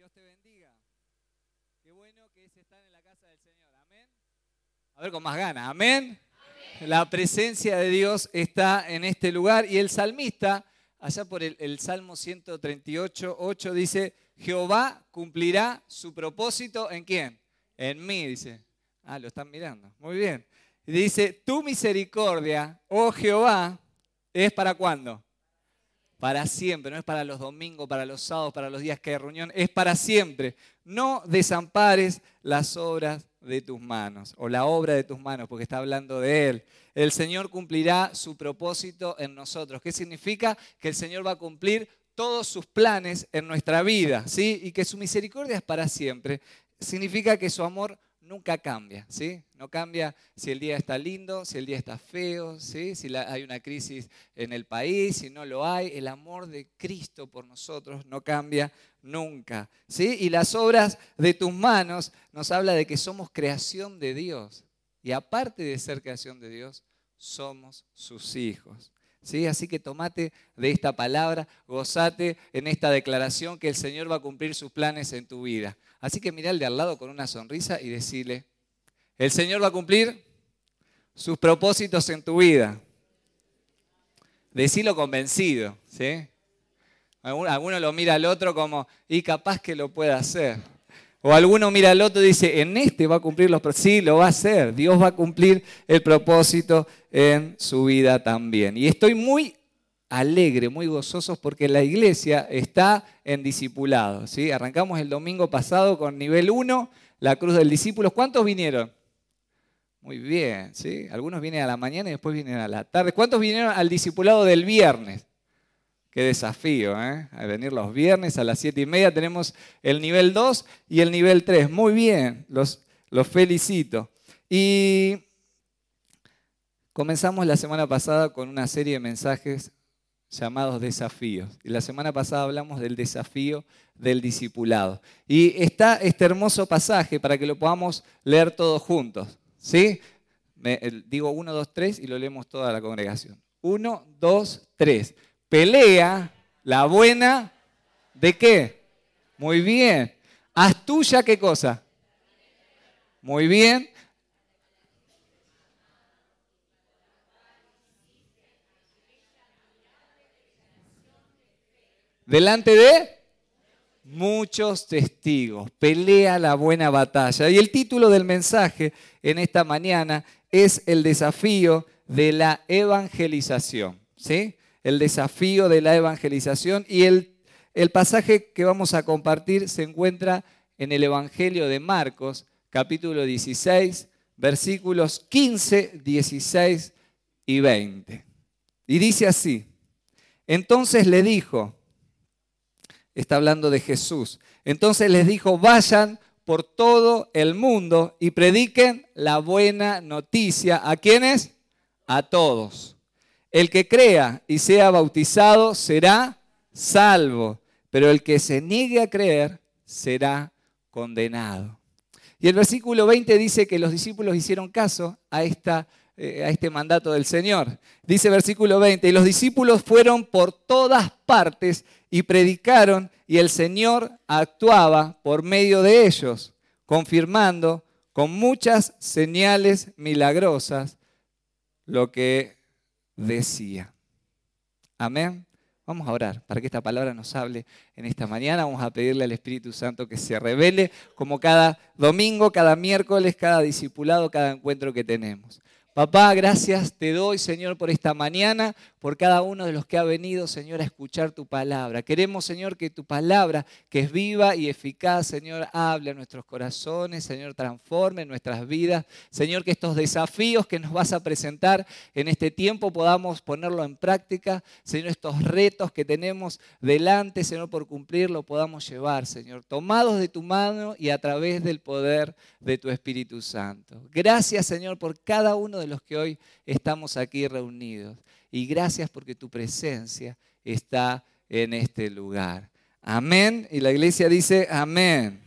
Dios te bendiga. Qué bueno que es estar en la casa del Señor. Amén. A ver con más ganas. Amén. La presencia de Dios está en este lugar y el salmista, allá por el Salmo 138, 8, dice, Jehová cumplirá su propósito ¿en quién? En mí, dice. Ah, lo están mirando. Muy bien. Y dice, tu misericordia, oh Jehová, ¿es para cuándo? Para siempre, no es para los domingos, para los sábados, para los días que hay reunión, es para siempre. No desampares las obras de tus manos, o la obra de tus manos, porque está hablando de Él. El Señor cumplirá su propósito en nosotros. ¿Qué significa? Que el Señor va a cumplir todos sus planes en nuestra vida, ¿sí? Y que su misericordia es para siempre. Significa que su amor nunca cambia, ¿sí? No cambia si el día está lindo, si el día está feo, ¿sí? Si hay una crisis en el país, si no lo hay. El amor de Cristo por nosotros no cambia nunca, ¿sí? Y las obras de tus manos nos habla de que somos creación de Dios. Y aparte de ser creación de Dios, somos sus hijos. ¿Sí? Así que tomate de esta palabra, gozate en esta declaración que el Señor va a cumplir sus planes en tu vida. Así que mirá al de al lado con una sonrisa y decile, el Señor va a cumplir sus propósitos en tu vida. Decilo convencido, ¿sí? Alguno lo mira al otro como, y capaz que lo pueda hacer. O alguno mira al otro y dice, en este va a cumplir los propósitos. Sí, lo va a hacer. Dios va a cumplir el propósito en su vida también. Y estoy muy alegre, muy gozoso porque la iglesia está en discipulado, ¿sí? Arrancamos el domingo pasado con nivel 1, la cruz del discípulo. ¿Cuántos vinieron? Muy bien, ¿sí? Algunos vienen a la mañana y después vienen a la tarde. ¿Cuántos vinieron al discipulado del viernes? Qué desafío, ¿eh? A venir los viernes a las 7:30 tenemos el nivel 2 y el nivel 3. Muy bien, los felicito. Y comenzamos la semana pasada con una serie de mensajes llamados desafíos. Y la semana pasada hablamos del desafío del discipulado. Y está este hermoso pasaje para que lo podamos leer todos juntos, ¿sí? Digo 1, 2, 3 y lo leemos toda la congregación. 1, 2, 3. Pelea la buena, ¿de qué? Muy bien. ¿Haz tuya qué cosa? Muy bien. Delante de muchos testigos. Pelea la buena batalla. Y el título del mensaje en esta mañana es el desafío de la evangelización, ¿sí? El desafío de la evangelización y el pasaje que vamos a compartir se encuentra en el Evangelio de Marcos, capítulo 16, versículos 15, 16 y 20. Y dice así, entonces le dijo, está hablando de Jesús, entonces les dijo, vayan por todo el mundo y prediquen la buena noticia. ¿A quiénes? A todos. El que crea y sea bautizado será salvo, pero el que se niegue a creer será condenado. Y el versículo 20 dice que los discípulos hicieron caso a este mandato del Señor. Dice versículo 20, y los discípulos fueron por todas partes y predicaron, y el Señor actuaba por medio de ellos, confirmando con muchas señales milagrosas lo que decía. Amén. Vamos a orar para que esta palabra nos hable en esta mañana. Vamos a pedirle al Espíritu Santo que se revele como cada domingo, cada miércoles, cada discipulado, cada encuentro que tenemos. Papá, gracias te doy, Señor, por esta mañana, por cada uno de los que ha venido, Señor, a escuchar tu palabra. Queremos, Señor, que tu palabra, que es viva y eficaz, Señor, hable a nuestros corazones, Señor, transforme nuestras vidas. Señor, que estos desafíos que nos vas a presentar en este tiempo podamos ponerlo en práctica. Señor, estos retos que tenemos delante, Señor, por cumplirlo, podamos llevar, Señor, tomados de tu mano y a través del poder de tu Espíritu Santo. Gracias, Señor, por cada uno de los que hoy estamos aquí reunidos. Y gracias porque tu presencia está en este lugar. Amén. Y la iglesia dice amén.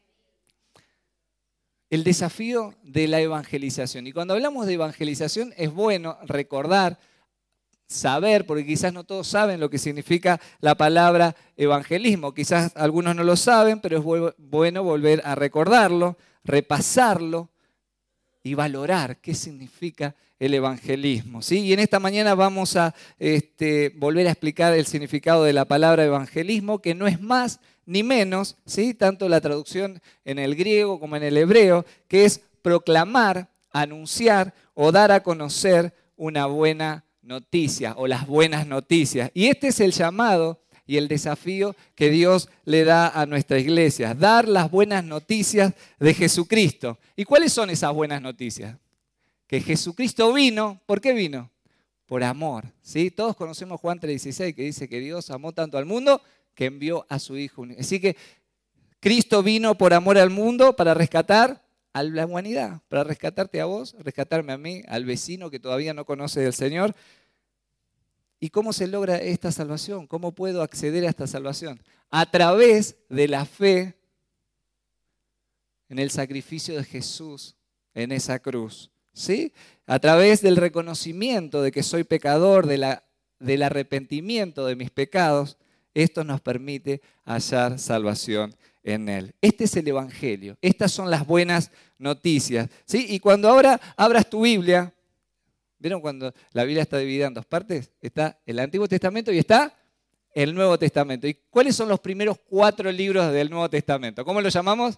El desafío de la evangelización. Y cuando hablamos de evangelización es bueno recordar saber, porque quizás no todos saben lo que significa la palabra evangelismo. Quizás algunos no lo saben, pero es bueno volver a recordarlo, repasarlo y valorar qué significa el evangelismo, ¿sí? Y en esta mañana vamos a volver a explicar el significado de la palabra evangelismo, que no es más ni menos, ¿sí? Tanto la traducción en el griego como en el hebreo, que es proclamar, anunciar o dar a conocer una buena noticia o las buenas noticias. Y este es el llamado y el desafío que Dios le da a nuestra iglesia, dar las buenas noticias de Jesucristo. ¿Y cuáles son esas buenas noticias? Que Jesucristo vino, ¿por qué vino? Por amor, ¿sí? Todos conocemos Juan 3:16, que dice que Dios amó tanto al mundo que envió a su Hijo. Así que Cristo vino por amor al mundo para rescatar a la humanidad, para rescatarte a vos, rescatarme a mí, al vecino que todavía no conoce del Señor. ¿Y cómo se logra esta salvación? ¿Cómo puedo acceder a esta salvación? A través de la fe en el sacrificio de Jesús en esa cruz, ¿sí? A través del reconocimiento de que soy pecador, del arrepentimiento de mis pecados, esto nos permite hallar salvación en Él. Este es el Evangelio. Estas son las buenas noticias, ¿sí? Y cuando ahora abras tu Biblia, ¿vieron cuando la Biblia está dividida en dos partes? Está el Antiguo Testamento y está el Nuevo Testamento. ¿Y cuáles son los primeros 4 libros del Nuevo Testamento? ¿Cómo los llamamos?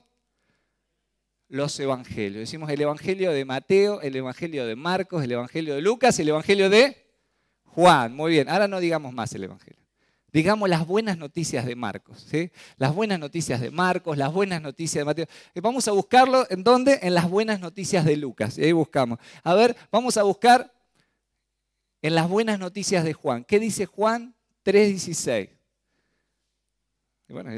Los Evangelios. Decimos el Evangelio de Mateo, el Evangelio de Marcos, el Evangelio de Lucas y el Evangelio de Juan. Muy bien, ahora no digamos más el Evangelio. Digamos las buenas noticias de Marcos, ¿sí? Las buenas noticias de Marcos, las buenas noticias de Mateo. Vamos a buscarlo, ¿en dónde? En las buenas noticias de Lucas. Y ahí buscamos. A ver, vamos a buscar en las buenas noticias de Juan. ¿Qué dice Juan 3:16? Bueno,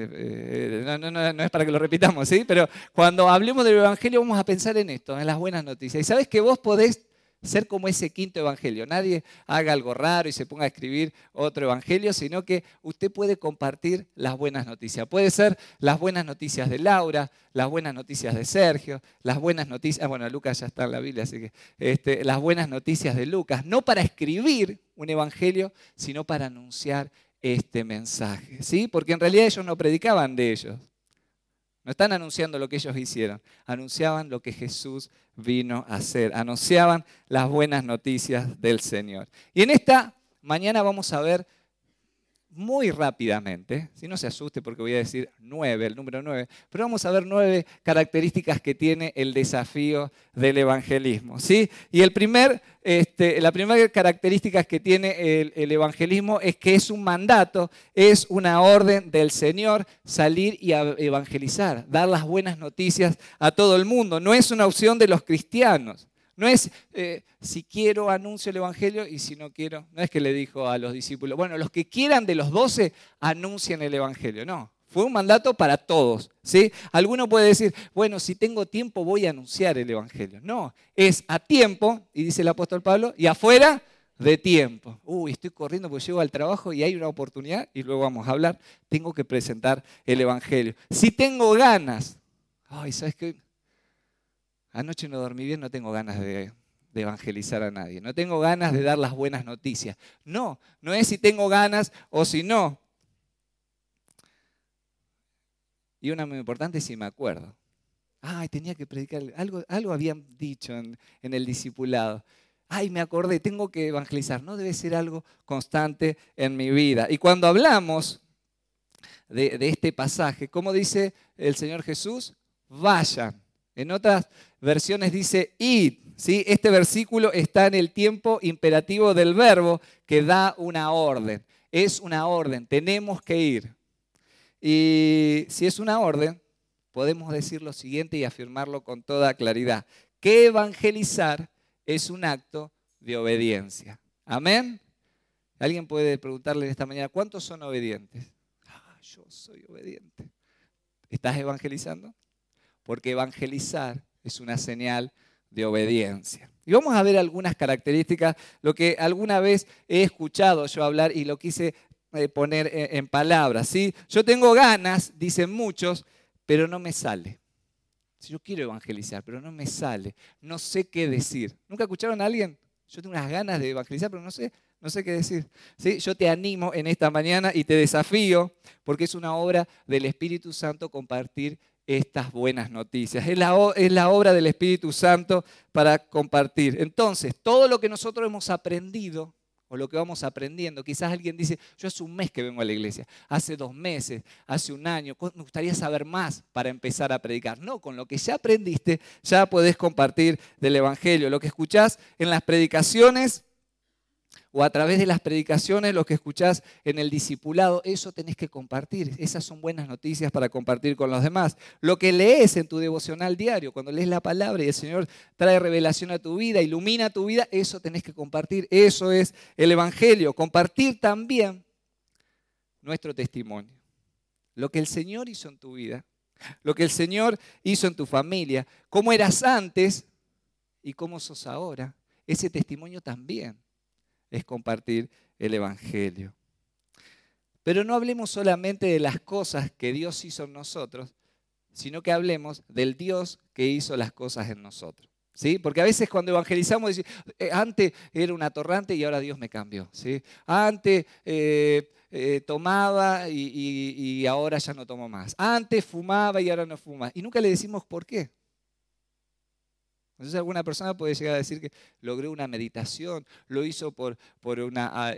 no es para que lo repitamos, ¿sí? Pero cuando hablemos del Evangelio vamos a pensar en esto, en las buenas noticias. Y sabes que vos podés ser como ese quinto evangelio. Nadie haga algo raro y se ponga a escribir otro evangelio, sino que usted puede compartir las buenas noticias. Puede ser las buenas noticias de Laura, las buenas noticias de Sergio, las buenas noticias, bueno, Lucas ya está en la Biblia, así que las buenas noticias de Lucas, no para escribir un evangelio, sino para anunciar este mensaje, ¿sí? Porque en realidad ellos no predicaban de ellos. No están anunciando lo que ellos hicieron, anunciaban lo que Jesús vino a hacer, anunciaban las buenas noticias del Señor. Y en esta mañana vamos a ver muy rápidamente, si no se asuste porque voy a decir 9, el número 9, pero vamos a ver 9 características que tiene el desafío del evangelismo, ¿sí? Y la primera característica que tiene el evangelismo es que es un mandato, es una orden del Señor salir y evangelizar, dar las buenas noticias a todo el mundo. No es una opción de los cristianos. No es si quiero anuncio el evangelio y si no quiero. No es que le dijo a los discípulos, bueno, los que quieran de los 12 anuncien el evangelio. No, fue un mandato para todos, ¿sí? Alguno puede decir, bueno, si tengo tiempo voy a anunciar el evangelio. No, es a tiempo, y dice el apóstol Pablo, y afuera de tiempo. Uy, estoy corriendo porque llego al trabajo y hay una oportunidad, y luego vamos a hablar, tengo que presentar el evangelio. Si tengo ganas, ay, ¿sabes qué? Anoche no dormí bien, no tengo ganas de evangelizar a nadie. No tengo ganas de dar las buenas noticias. No es si tengo ganas o si no. Y una muy importante es si me acuerdo. Ay, tenía que predicar. Algo habían dicho en el discipulado. Ay, me acordé, tengo que evangelizar. No debe ser algo constante en mi vida. Y cuando hablamos de este pasaje, ¿cómo dice el Señor Jesús? Vayan. En otras versiones dice id, ¿sí? Este versículo está en el tiempo imperativo del verbo que da una orden. Es una orden, tenemos que ir. Y si es una orden, podemos decir lo siguiente y afirmarlo con toda claridad, que evangelizar es un acto de obediencia. ¿Amén? Alguien puede preguntarle esta mañana, ¿cuántos son obedientes? Yo soy obediente. ¿Estás evangelizando? Porque evangelizar es una señal de obediencia. Y vamos a ver algunas características, lo que alguna vez he escuchado yo hablar y lo quise poner en palabras, ¿sí? Yo tengo ganas, dicen muchos, pero no me sale. Si yo quiero evangelizar, pero no me sale, no sé qué decir. ¿Nunca escucharon a alguien? Yo tengo unas ganas de evangelizar, pero no sé no sé qué decir. ¿Sí? Yo te animo en esta mañana y te desafío, porque es una obra del Espíritu Santo compartir estas buenas noticias. Es la obra del Espíritu Santo para compartir. Entonces, todo lo que nosotros hemos aprendido, o lo que vamos aprendiendo, quizás alguien dice, yo hace un mes que vengo a la iglesia, hace 2 meses, hace un año, me gustaría saber más para empezar a predicar. No, con lo que ya aprendiste, ya podés compartir del Evangelio. Lo que escuchás en las predicaciones, o a través de las predicaciones, lo que escuchás en el discipulado, eso tenés que compartir. Esas son buenas noticias para compartir con los demás. Lo que lees en tu devocional diario, cuando lees la palabra y el Señor trae revelación a tu vida, ilumina tu vida, eso tenés que compartir. Eso es el Evangelio. Compartir también nuestro testimonio. Lo que el Señor hizo en tu vida, lo que el Señor hizo en tu familia, cómo eras antes y cómo sos ahora. Ese testimonio también es compartir el Evangelio. Pero no hablemos solamente de las cosas que Dios hizo en nosotros, sino que hablemos del Dios que hizo las cosas en nosotros. ¿Sí? Porque a veces cuando evangelizamos decimos, antes era un atorrante y ahora Dios me cambió. ¿Sí? Antes tomaba y ahora ya no tomo más. Antes fumaba y ahora no fuma. Y nunca le decimos por qué. Entonces alguna persona puede llegar a decir que logró una meditación, lo hizo por una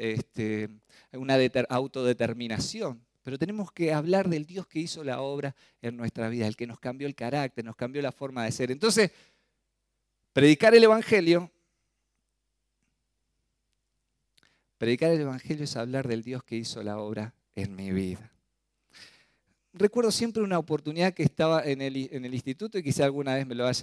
autodeterminación. Pero tenemos que hablar del Dios que hizo la obra en nuestra vida, el que nos cambió el carácter, nos cambió la forma de ser. Entonces, predicar el Evangelio es hablar del Dios que hizo la obra en mi vida. Recuerdo siempre una oportunidad que estaba en el instituto y quizá alguna vez me lo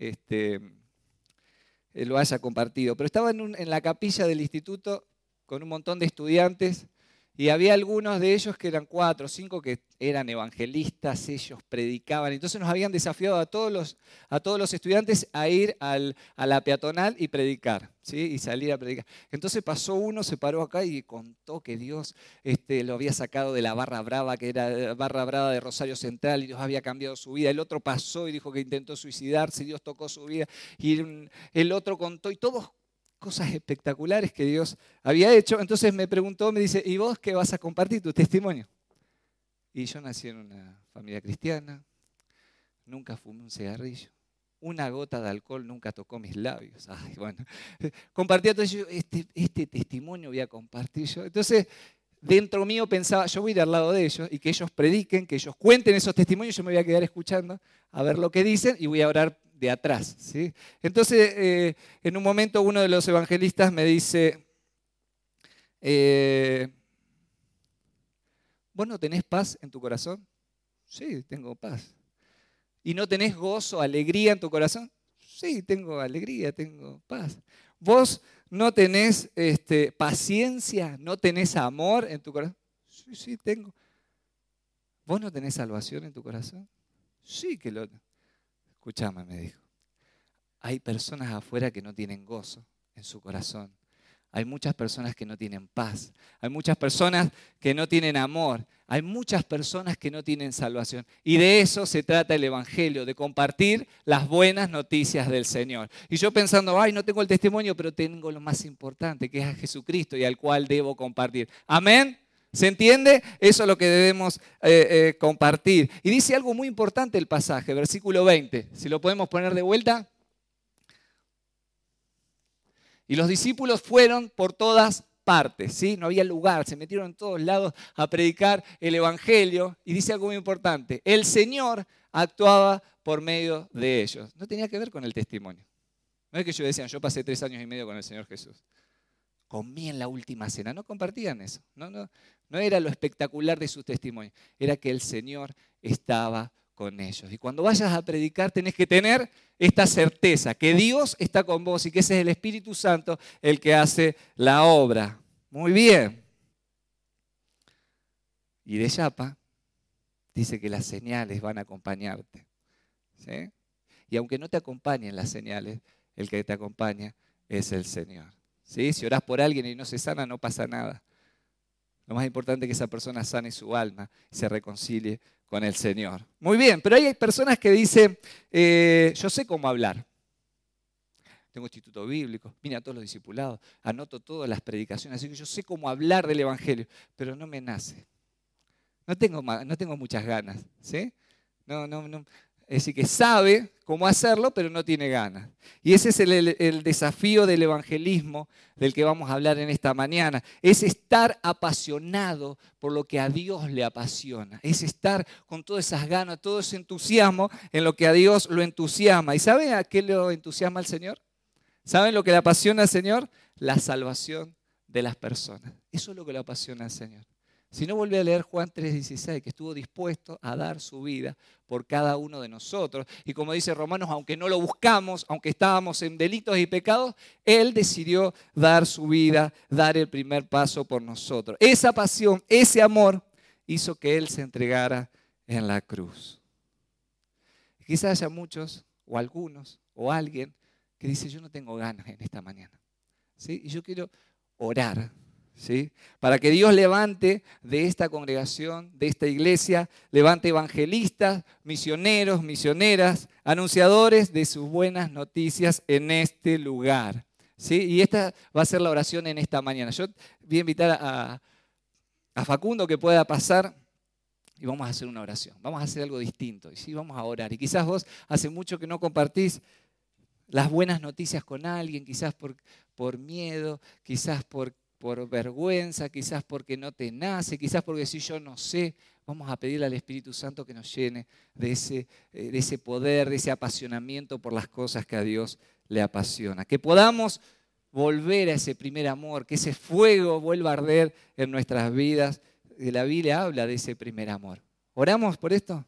haya compartido, pero estaba en la capilla del instituto con un montón de estudiantes y había algunos de ellos que eran 4 o 5 que eran evangelistas, ellos predicaban. Entonces nos habían desafiado a todos los estudiantes a ir a la peatonal y predicar, ¿sí? Y salir a predicar. Entonces pasó uno, se paró acá y contó que Dios lo había sacado de la barra brava, que era la barra brava de Rosario Central, y Dios había cambiado su vida. El otro pasó y dijo que intentó suicidarse, y Dios tocó su vida. Y el otro contó, y todos cosas espectaculares que Dios había hecho. Entonces me preguntó, me dice, ¿y vos qué vas a compartir? Tu testimonio. Y yo nací en una familia cristiana, nunca fumé un cigarrillo, una gota de alcohol nunca tocó mis labios. Ay, bueno, compartía todo eso, este testimonio voy a compartir yo. Entonces, dentro mío pensaba, yo voy a ir al lado de ellos y que ellos prediquen, que ellos cuenten esos testimonios, yo me voy a quedar escuchando a ver lo que dicen y voy a orar de atrás, ¿sí? Entonces, en un momento uno de los evangelistas me dice, ¿vos no tenés paz en tu corazón? Sí, tengo paz. ¿Y no tenés gozo, alegría en tu corazón? Sí, tengo alegría, tengo paz. ¿Vos no tenés paciencia, no tenés amor en tu corazón? Sí, sí, tengo. ¿Vos no tenés salvación en tu corazón? Sí que lo... Escuchame, me dijo. Hay personas afuera que no tienen gozo en su corazón. Hay muchas personas que no tienen paz. Hay muchas personas que no tienen amor. Hay muchas personas que no tienen salvación. Y de eso se trata el Evangelio, de compartir las buenas noticias del Señor. Y yo pensando, no tengo el testimonio, pero tengo lo más importante, que es a Jesucristo y al cual debo compartir. ¿Amén? ¿Se entiende? Eso es lo que debemos compartir. Y dice algo muy importante el pasaje, versículo 20. Si lo podemos poner de vuelta. Y los discípulos fueron por todas partes, ¿sí? No había lugar, se metieron en todos lados a predicar el Evangelio. Y dice algo muy importante, el Señor actuaba por medio de ellos. No tenía que ver con el testimonio. No es que ellos decían, yo pasé 3 años y medio con el Señor Jesús. Comí en la última cena, no compartían eso. No era lo espectacular de sus testimonios, era que el Señor estaba con ellos. Y cuando vayas a predicar tenés que tener esta certeza, que Dios está con vos y que ese es el Espíritu Santo el que hace la obra. Muy bien. Y de Yapa dice que las señales van a acompañarte, ¿sí? Y aunque no te acompañen las señales, el que te acompaña es el Señor, ¿sí? Si orás por alguien y no se sana, no pasa nada. Lo más importante es que esa persona sane su alma y se reconcilie con el Señor. Muy bien, pero hay personas que dicen, yo sé cómo hablar. tengo instituto bíblico, vine a todos los discipulados, anoto todas las predicaciones, así que yo sé cómo hablar del Evangelio, pero no me nace. No tengo muchas ganas, ¿sí? No. Es decir, que sabe cómo hacerlo, pero no tiene ganas. Y ese es el desafío del evangelismo del que vamos a hablar en esta mañana. Es estar apasionado por lo que a Dios le apasiona. Es estar con todas esas ganas, todo ese entusiasmo en lo que a Dios lo entusiasma. ¿Y saben a qué lo entusiasma al Señor? ¿Saben lo que le apasiona al Señor? La salvación de las personas. Eso es lo que le apasiona al Señor. Si no, vuelve a leer Juan 3:16, que estuvo dispuesto a dar su vida por cada uno de nosotros. Y como dice Romanos, aunque no lo buscamos, aunque estábamos en delitos y pecados, Él decidió dar su vida, dar el primer paso por nosotros. Esa pasión, ese amor, hizo que Él se entregara en la cruz. Quizás haya muchos, o algunos, o alguien, que dice, yo no tengo ganas en esta mañana, ¿sí? Y yo quiero orar, ¿sí? Para que Dios levante de esta congregación, de esta iglesia, levante evangelistas, misioneros, misioneras, anunciadores de sus buenas noticias en este lugar, ¿sí? Y esta va a ser la oración en esta mañana. Yo voy a invitar a Facundo que pueda pasar y vamos a hacer una oración. Vamos a hacer algo distinto, ¿sí? Vamos a orar. Y quizás vos hace mucho que no compartís las buenas noticias con alguien, quizás por miedo, quizás por vergüenza, quizás porque no te nace, quizás porque si yo no sé. Vamos a pedirle al Espíritu Santo que nos llene de ese poder, de ese apasionamiento por las cosas que a Dios le apasiona. Que podamos volver a ese primer amor, que ese fuego vuelva a arder en nuestras vidas. La Biblia habla de ese primer amor. ¿Oramos por esto?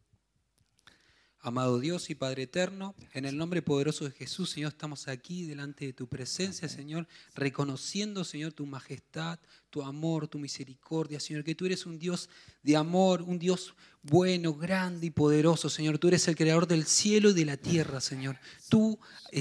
Amado Dios y Padre eterno, en el nombre poderoso de Jesús, Señor, estamos aquí delante de tu presencia, Señor, reconociendo, Señor, tu majestad, tu amor, tu misericordia, Señor, que tú eres un Dios de amor, un Dios bueno, grande y poderoso, Señor. Tú eres el creador del cielo y de la tierra, Señor. Tú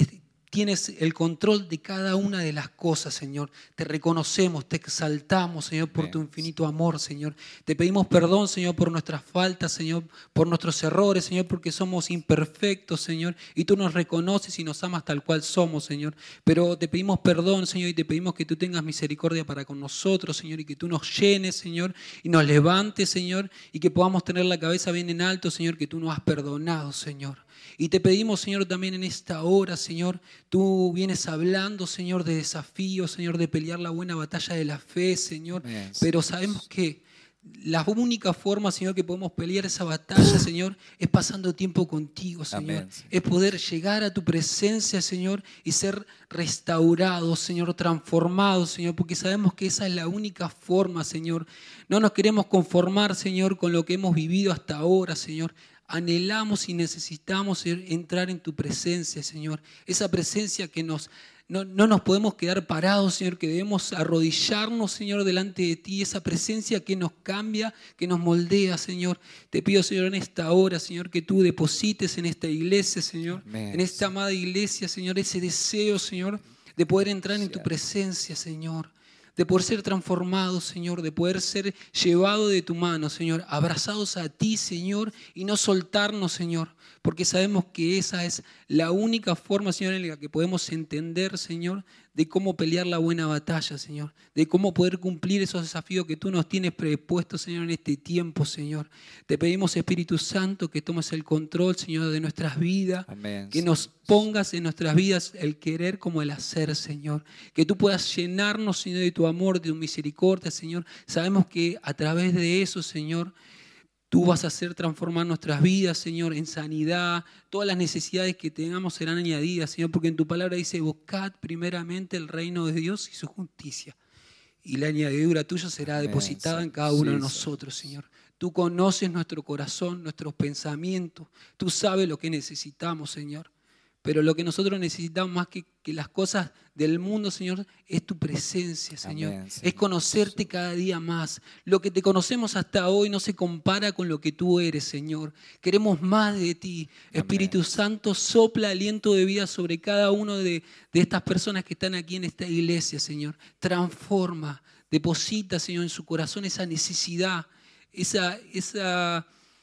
tienes el control de cada una de las cosas, Señor. Te reconocemos, te exaltamos, Señor, por tu infinito amor, Señor. Te pedimos perdón, Señor, por nuestras faltas, Señor, por nuestros errores, Señor, porque somos imperfectos, Señor, y tú nos reconoces y nos amas tal cual somos, Señor. Pero te pedimos perdón, Señor, y te pedimos que tú tengas misericordia para con nosotros, Señor, y que tú nos llenes, Señor, y nos levantes, Señor, y que podamos tener la cabeza bien en alto, Señor, que tú nos has perdonado, Señor. Y te pedimos, Señor, también en esta hora, Señor, tú vienes hablando, Señor, de desafíos, Señor, de pelear la buena batalla de la fe, Señor. Amén. Pero sabemos que la única forma, Señor, que podemos pelear esa batalla, Señor, es pasando tiempo contigo, Señor. Amén. Es poder llegar a tu presencia, Señor, y ser restaurados, Señor, transformados, Señor, porque sabemos que esa es la única forma, Señor. No nos queremos conformar, Señor, con lo que hemos vivido hasta ahora, Señor. Anhelamos y necesitamos, Señor, entrar en tu presencia, Señor. Esa presencia que no nos podemos quedar parados, Señor, que debemos arrodillarnos, Señor, delante de ti. Esa presencia que nos cambia, que nos moldea, Señor. Te pido, Señor, en esta hora, Señor, que tú deposites en esta iglesia, Señor, Amén. En esta amada iglesia, Señor, ese deseo, Señor, de poder entrar en tu presencia, Señor. De poder ser transformados, Señor, de poder ser llevados de tu mano, Señor, abrazados a ti, Señor, y no soltarnos, Señor, porque sabemos que esa es la única forma, Señor, en la que podemos entender, Señor, de cómo pelear la buena batalla, Señor, de cómo poder cumplir esos desafíos que tú nos tienes predispuestos, Señor, en este tiempo, Señor. Te pedimos, Espíritu Santo, que tomes el control, Señor, de nuestras vidas, Amén, que nos pongas en nuestras vidas el querer como el hacer, Señor, que tú puedas llenarnos, Señor, de tu amor, de tu misericordia, Señor. Sabemos que a través de eso, Señor, tú vas a hacer transformar nuestras vidas, Señor, en sanidad. Todas las necesidades que tengamos serán añadidas, Señor, porque en tu palabra dice, buscad primeramente el reino de Dios y su justicia. Y la añadidura tuya será depositada en cada uno de nosotros, Señor. Tú conoces nuestro corazón, nuestros pensamientos. Tú sabes lo que necesitamos, Señor. Pero lo que nosotros necesitamos más que las cosas del mundo, Señor, es tu presencia, Señor. Amén, Señor. Es conocerte cada día más. Lo que te conocemos hasta hoy no se compara con lo que tú eres, Señor. Queremos más de ti. Amén. Espíritu Santo, sopla aliento de vida sobre cada uno de estas personas que están aquí en esta iglesia, Señor. Transforma, deposita, Señor, en su corazón esa necesidad, esa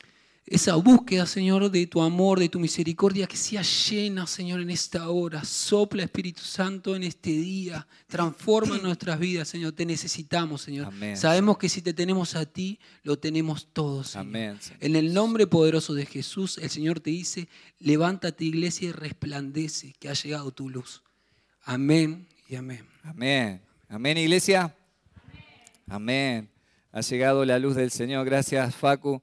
esa búsqueda, Señor, de tu amor, de tu misericordia, que sea llena, Señor, en esta hora. Sopla, Espíritu Santo, en este día. Transforma nuestras vidas, Señor. Te necesitamos, Señor. Amén, Sabemos Señor. que si te tenemos a ti, lo tenemos todo, Señor. Amén, Señor. En el nombre poderoso de Jesús, el Señor te dice, levántate, iglesia, y resplandece, que ha llegado tu luz. Amén y amén. Amén. Amén, iglesia. Amén. Ha llegado la luz del Señor. Gracias, Facu.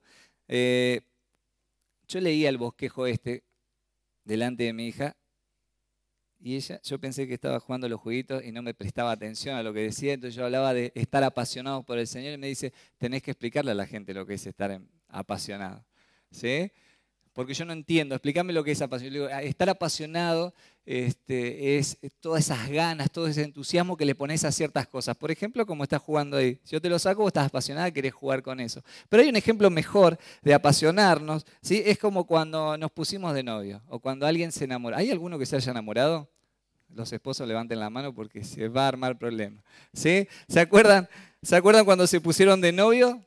Yo leía el bosquejo delante de mi hija y yo pensé que estaba jugando los jueguitos y no me prestaba atención a lo que decía. Entonces yo hablaba de estar apasionados por el Señor y me dice, tenés que explicarle a la gente lo que es estar apasionado. ¿Sí? Porque yo no entiendo, explícame lo que es apasionado. Le digo, estar apasionado es todas esas ganas, todo ese entusiasmo que le pones a ciertas cosas. Por ejemplo, como estás jugando ahí. Si yo te lo saco, vos estás apasionada, querés jugar con eso. Pero hay un ejemplo mejor de apasionarnos, ¿sí? Es como cuando nos pusimos de novio o cuando alguien se enamora. ¿Hay alguno que se haya enamorado? Los esposos levanten la mano porque se va a armar problema. ¿Sí? ¿Se acuerdan cuando se pusieron de novio?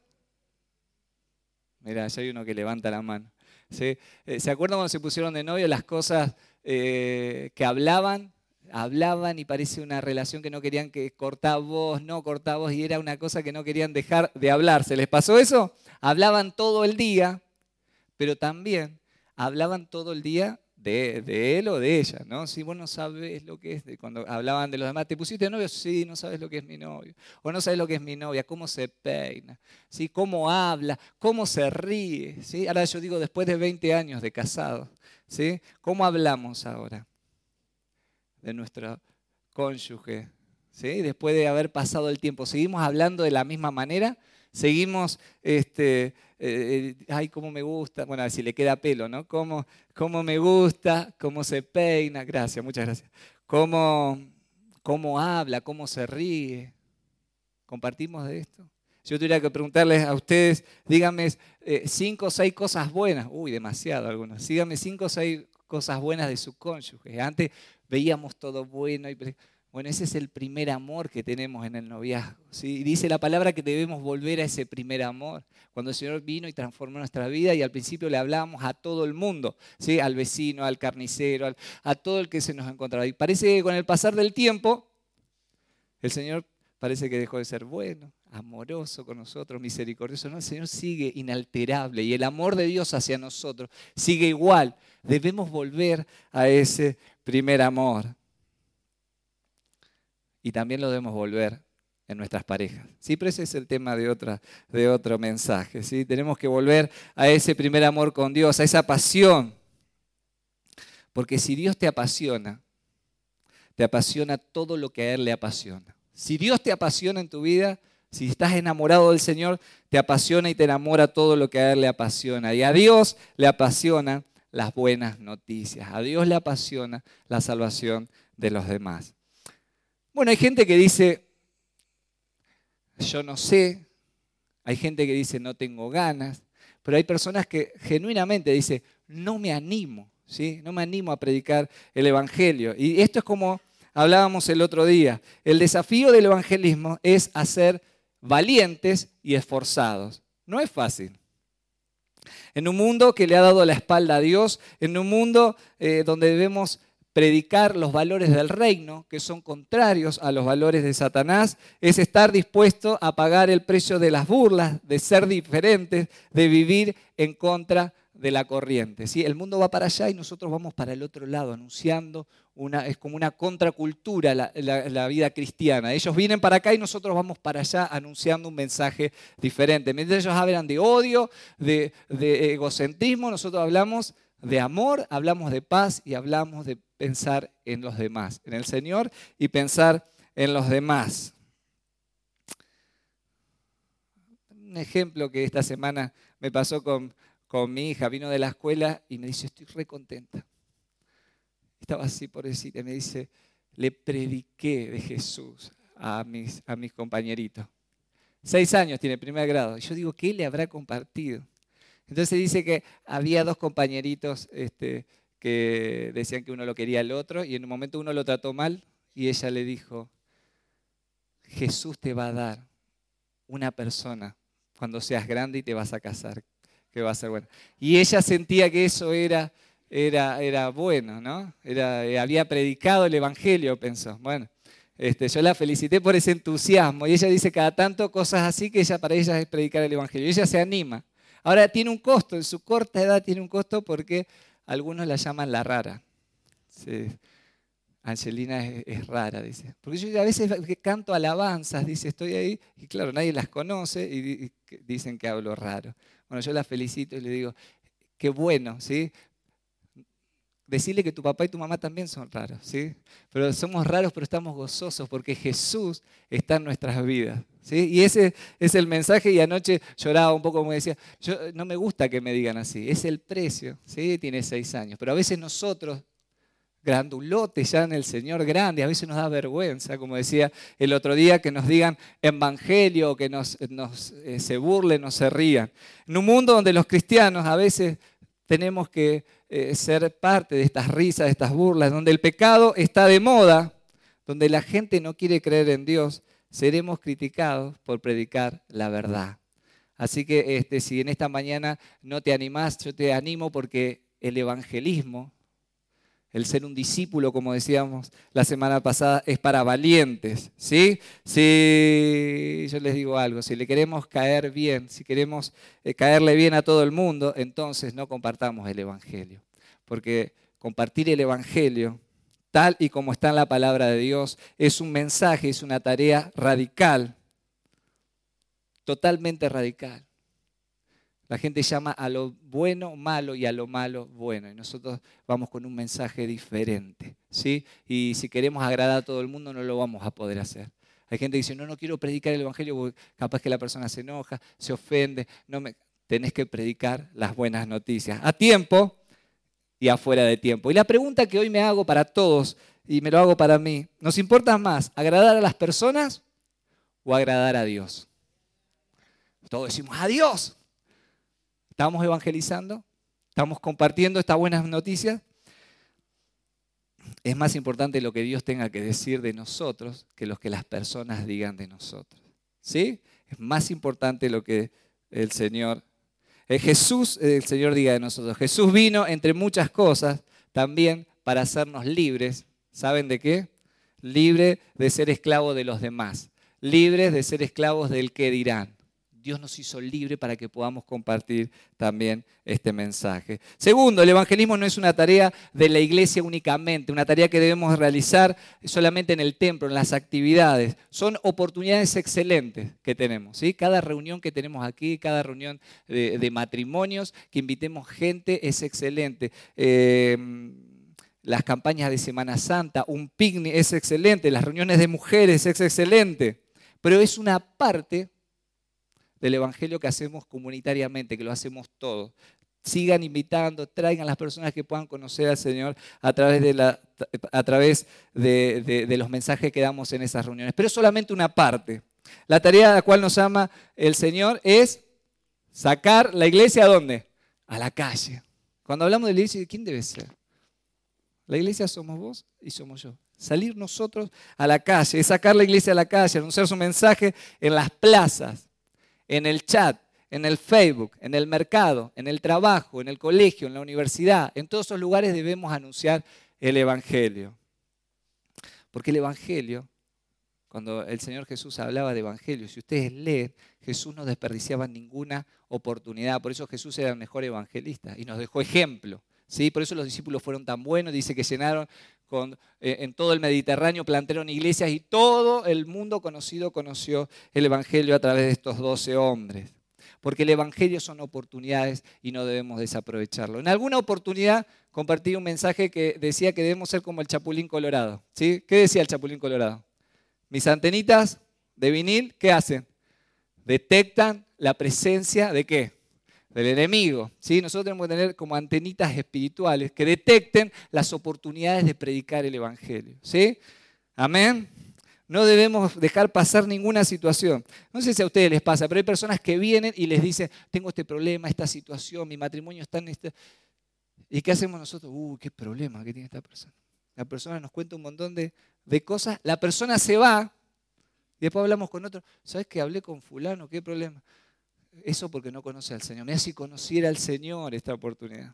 Mirá, ya hay uno que levanta la mano. ¿Sí? ¿Se acuerdan cuando se pusieron de novio las cosas que hablaban y parece una relación que no querían que cortá vos y era una cosa que no querían dejar de hablar? ¿Se les pasó eso? Hablaban todo el día, pero también hablaban todo el día de él o de ella, ¿no? Si vos no sabés lo que es, cuando hablaban de los demás, ¿te pusiste de novio? Sí, no sabes lo que es mi novio. O no sabes lo que es mi novia, cómo se peina, ¿sí? Cómo habla, cómo se ríe, ¿sí? Ahora yo digo, después de 20 años de casados, ¿sí? ¿Cómo hablamos ahora de nuestro cónyuge? ¿Sí? Después de haber pasado el tiempo, ¿seguimos hablando de la misma manera? Seguimos, ay, cómo me gusta, bueno, a ver si le queda pelo, ¿no? Cómo me gusta, cómo se peina, gracias, muchas gracias. Cómo habla, cómo se ríe. ¿Compartimos de esto? Si yo tuviera que preguntarles a ustedes, díganme 5 o 6 cosas buenas, demasiado algunas, díganme 5 o 6 cosas buenas de su cónyuge. Antes veíamos todo bueno bueno, ese es el primer amor que tenemos en el noviazgo, ¿sí? Dice la palabra que debemos volver a ese primer amor. Cuando el Señor vino y transformó nuestra vida y al principio le hablábamos a todo el mundo, ¿sí? Al vecino, al carnicero, a todo el que se nos encontraba. Y parece que con el pasar del tiempo, el Señor parece que dejó de ser bueno, amoroso con nosotros, misericordioso. No, el Señor sigue inalterable y el amor de Dios hacia nosotros sigue igual. Debemos volver a ese primer amor. Y también lo debemos volver en nuestras parejas. Sí, pero ese es el tema de otro mensaje. ¿Sí? Tenemos que volver a ese primer amor con Dios, a esa pasión. Porque si Dios te apasiona todo lo que a Él le apasiona. Si Dios te apasiona en tu vida, si estás enamorado del Señor, te apasiona y te enamora todo lo que a Él le apasiona. Y a Dios le apasionan las buenas noticias. A Dios le apasiona la salvación de los demás. Bueno, hay gente que dice, yo no sé, hay gente que dice, no tengo ganas, pero hay personas que genuinamente dicen, no me animo, ¿sí? No me animo a predicar el Evangelio. Y esto es como hablábamos el otro día, el desafío del evangelismo es hacer valientes y esforzados. No es fácil. En un mundo que le ha dado la espalda a Dios, en un mundo donde debemos predicar los valores del reino, que son contrarios a los valores de Satanás, es estar dispuesto a pagar el precio de las burlas, de ser diferentes, de vivir en contra de la corriente. ¿Sí? El mundo va para allá y nosotros vamos para el otro lado, anunciando, es como una contracultura la vida cristiana. Ellos vienen para acá y nosotros vamos para allá anunciando un mensaje diferente. Mientras ellos hablan de odio, de egocentrismo, nosotros hablamos de amor, hablamos de paz y hablamos de pensar en los demás, en el Señor y pensar en los demás. Un ejemplo que esta semana me pasó con mi hija, vino de la escuela y me dice, estoy re contenta. Estaba así por decir, me dice, le prediqué de Jesús a mis compañeritos. 6 años tiene, primer grado. Y yo digo, ¿qué le habrá compartido? Entonces dice que había 2 compañeritos que decían que uno lo quería al otro y en un momento uno lo trató mal y ella le dijo, Jesús te va a dar una persona cuando seas grande y te vas a casar, que va a ser bueno. Y ella sentía que eso era bueno, ¿no? Había predicado el Evangelio, pensó. Bueno, yo la felicité por ese entusiasmo. Y ella dice cada tanto cosas así que para ella es predicar el Evangelio. Y ella se anima. Ahora tiene un costo, en su corta edad tiene un costo porque algunos la llaman la rara. Sí. Angelina es rara, dice. Porque yo a veces canto alabanzas, dice, estoy ahí, y claro, nadie las conoce y dicen que hablo raro. Bueno, yo la felicito y le digo, qué bueno, ¿sí? Decirle que tu papá y tu mamá también son raros, ¿sí? Pero somos raros, pero estamos gozosos porque Jesús está en nuestras vidas, ¿sí? Y ese es el mensaje. Y anoche lloraba un poco, como decía, no me gusta que me digan así, es el precio, ¿sí? Tiene 6 años, pero a veces nosotros, grandulotes ya en el Señor, grande, a veces nos da vergüenza, como decía el otro día, que nos digan evangelio, que se burlen o se rían. En un mundo donde los cristianos a veces tenemos que ser parte de estas risas, de estas burlas, donde el pecado está de moda, donde la gente no quiere creer en Dios, seremos criticados por predicar la verdad. Así que si en esta mañana no te animás, yo te animo porque el evangelismo, el ser un discípulo, como decíamos la semana pasada, es para valientes, ¿sí? Si yo les digo algo, si le queremos caer bien, si queremos caerle bien a todo el mundo, entonces no compartamos el Evangelio. Porque compartir el Evangelio, tal y como está en la palabra de Dios, es un mensaje, es una tarea radical, totalmente radical. La gente llama a lo bueno malo y a lo malo bueno. Y nosotros vamos con un mensaje diferente, ¿sí? Y si queremos agradar a todo el mundo no lo vamos a poder hacer. Hay gente que dice, no quiero predicar el Evangelio porque capaz que la persona se enoja, se ofende. Tenés que predicar las buenas noticias a tiempo y afuera de tiempo. Y la pregunta que hoy me hago para todos, y me lo hago para mí, ¿nos importa más agradar a las personas o agradar a Dios? Todos decimos, ¡a Dios! ¿Estamos evangelizando? ¿Estamos compartiendo estas buenas noticias? Es más importante lo que Dios tenga que decir de nosotros que lo que las personas digan de nosotros. ¿Sí? Es más importante lo que el Señor diga de nosotros. Jesús vino, entre muchas cosas, también para hacernos libres. ¿Saben de qué? Libre de ser esclavo de los demás. Libres de ser esclavos del qué dirán. Dios nos hizo libre para que podamos compartir también este mensaje. Segundo, el evangelismo no es una tarea de la iglesia únicamente, una tarea que debemos realizar solamente en el templo, en las actividades. Son oportunidades excelentes que tenemos, ¿sí? Cada reunión que tenemos aquí, cada reunión de matrimonios, que invitemos gente, es excelente. Las campañas de Semana Santa, un picnic es excelente, las reuniones de mujeres es excelente, pero es una parte del evangelio que hacemos comunitariamente, que lo hacemos todos. Sigan invitando, traigan las personas que puedan conocer al Señor a través de los mensajes que damos en esas reuniones. Pero es solamente una parte. La tarea a la cual nos llama el Señor es sacar la iglesia ¿a dónde? A la calle. Cuando hablamos de la iglesia, ¿quién debe ser? La iglesia somos vos y somos yo. Salir nosotros a la calle, es sacar la iglesia a la calle, anunciar su mensaje en las plazas, en el chat, en el Facebook, en el mercado, en el trabajo, en el colegio, en la universidad. En todos esos lugares debemos anunciar el Evangelio. Porque el Evangelio, cuando el Señor Jesús hablaba de Evangelio, si ustedes leen, Jesús no desperdiciaba ninguna oportunidad. Por eso Jesús era el mejor evangelista y nos dejó ejemplo. ¿Sí? Por eso los discípulos fueron tan buenos. Dice que llenaron en todo el Mediterráneo, plantaron iglesias y todo el mundo conoció el Evangelio a través de estos 12 hombres. Porque el Evangelio son oportunidades y no debemos desaprovecharlo. En alguna oportunidad compartí un mensaje que decía que debemos ser como el Chapulín Colorado. ¿Sí? ¿Qué decía el Chapulín Colorado? Mis antenitas de vinil, ¿qué hacen? Detectan la presencia ¿de qué? Del enemigo. ¿Sí? Nosotros tenemos que tener como antenitas espirituales que detecten las oportunidades de predicar el Evangelio. ¿Sí? Amén. No debemos dejar pasar ninguna situación. No sé si a ustedes les pasa, pero hay personas que vienen y les dicen, tengo este problema, esta situación, mi matrimonio está en este... ¿Y qué hacemos nosotros? Qué problema que tiene esta persona. La persona nos cuenta un montón de cosas, la persona se va y después hablamos con otro. ¿Sabes que hablé con fulano? ¿Qué problema? Eso porque no conoce al Señor. Mira si conociera al Señor esta oportunidad.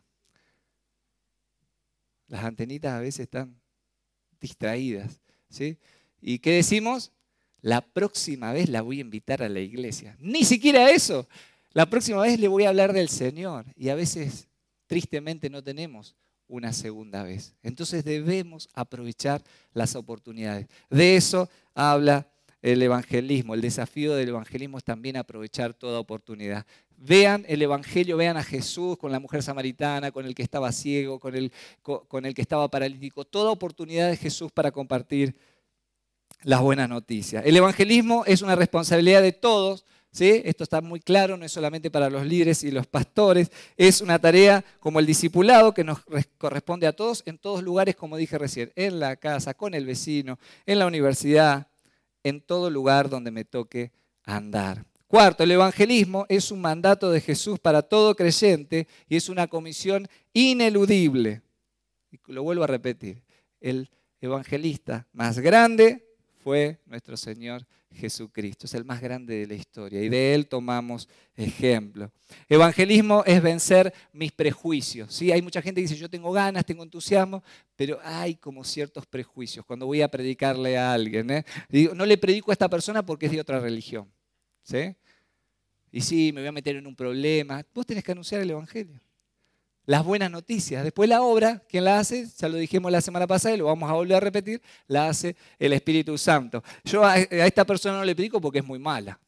Las antenitas a veces están distraídas, ¿sí? ¿Y qué decimos? La próxima vez la voy a invitar a la iglesia. Ni siquiera eso. La próxima vez le voy a hablar del Señor. Y a veces, tristemente, no tenemos una segunda vez. Entonces debemos aprovechar las oportunidades. De eso habla el evangelismo. El desafío del evangelismo es también aprovechar toda oportunidad. Vean el evangelio, vean a Jesús con la mujer samaritana, con el que estaba ciego, con el que estaba paralítico. Toda oportunidad de Jesús para compartir las buenas noticias. El evangelismo es una responsabilidad de todos, ¿sí? Esto está muy claro, no es solamente para los líderes y los pastores, es una tarea como el discipulado que nos corresponde a todos en todos lugares, como dije recién, en la casa, con el vecino, en la universidad, en todo lugar donde me toque andar. Cuarto, el evangelismo es un mandato de Jesús para todo creyente y es una comisión ineludible. Y lo vuelvo a repetir, el evangelista más grande fue nuestro Señor Jesucristo. Es el más grande de la historia y de Él tomamos ejemplo. Evangelismo es vencer mis prejuicios. ¿Sí? Hay mucha gente que dice, yo tengo ganas, tengo entusiasmo, pero hay como ciertos prejuicios cuando voy a predicarle a alguien. Digo, no le predico a esta persona porque es de otra religión. ¿Sí? Y sí, me voy a meter en un problema. Vos tenés que anunciar el Evangelio. Las buenas noticias. Después la obra, ¿quién la hace? Ya lo dijimos la semana pasada y lo vamos a volver a repetir, la hace el Espíritu Santo. Yo a esta persona no le predico porque es muy mala.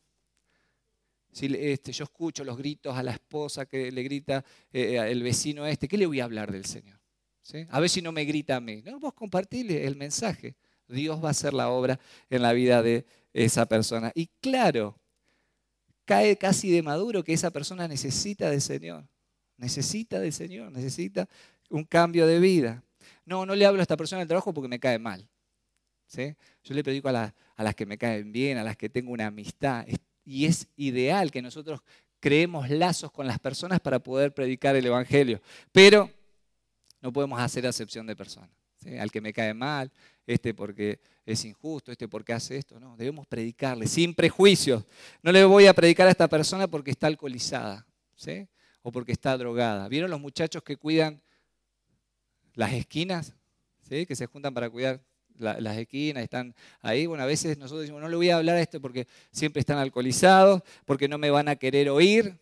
Si yo escucho los gritos a la esposa que le grita el vecino ¿qué le voy a hablar del Señor? ¿Sí? A ver si no me grita a mí. No, vos compartile el mensaje. Dios va a hacer la obra en la vida de esa persona. Y claro, cae casi de maduro que esa persona necesita del Señor. Necesita del Señor, necesita un cambio de vida. No le hablo a esta persona del trabajo porque me cae mal. ¿Sí? Yo le predico a las que me caen bien, a las que tengo una amistad. Y es ideal que nosotros creemos lazos con las personas para poder predicar el Evangelio. Pero no podemos hacer acepción de personas. ¿Sí? Al que me cae mal, porque es injusto, porque hace esto. No, debemos predicarle sin prejuicios. No le voy a predicar a esta persona porque está alcoholizada. ¿Sí? O porque está drogada. ¿Vieron los muchachos que cuidan las esquinas? ¿Sí? Que se juntan para cuidar las esquinas, están ahí. Bueno, a veces nosotros decimos, no le voy a hablar a esto porque siempre están alcoholizados, porque no me van a querer oír.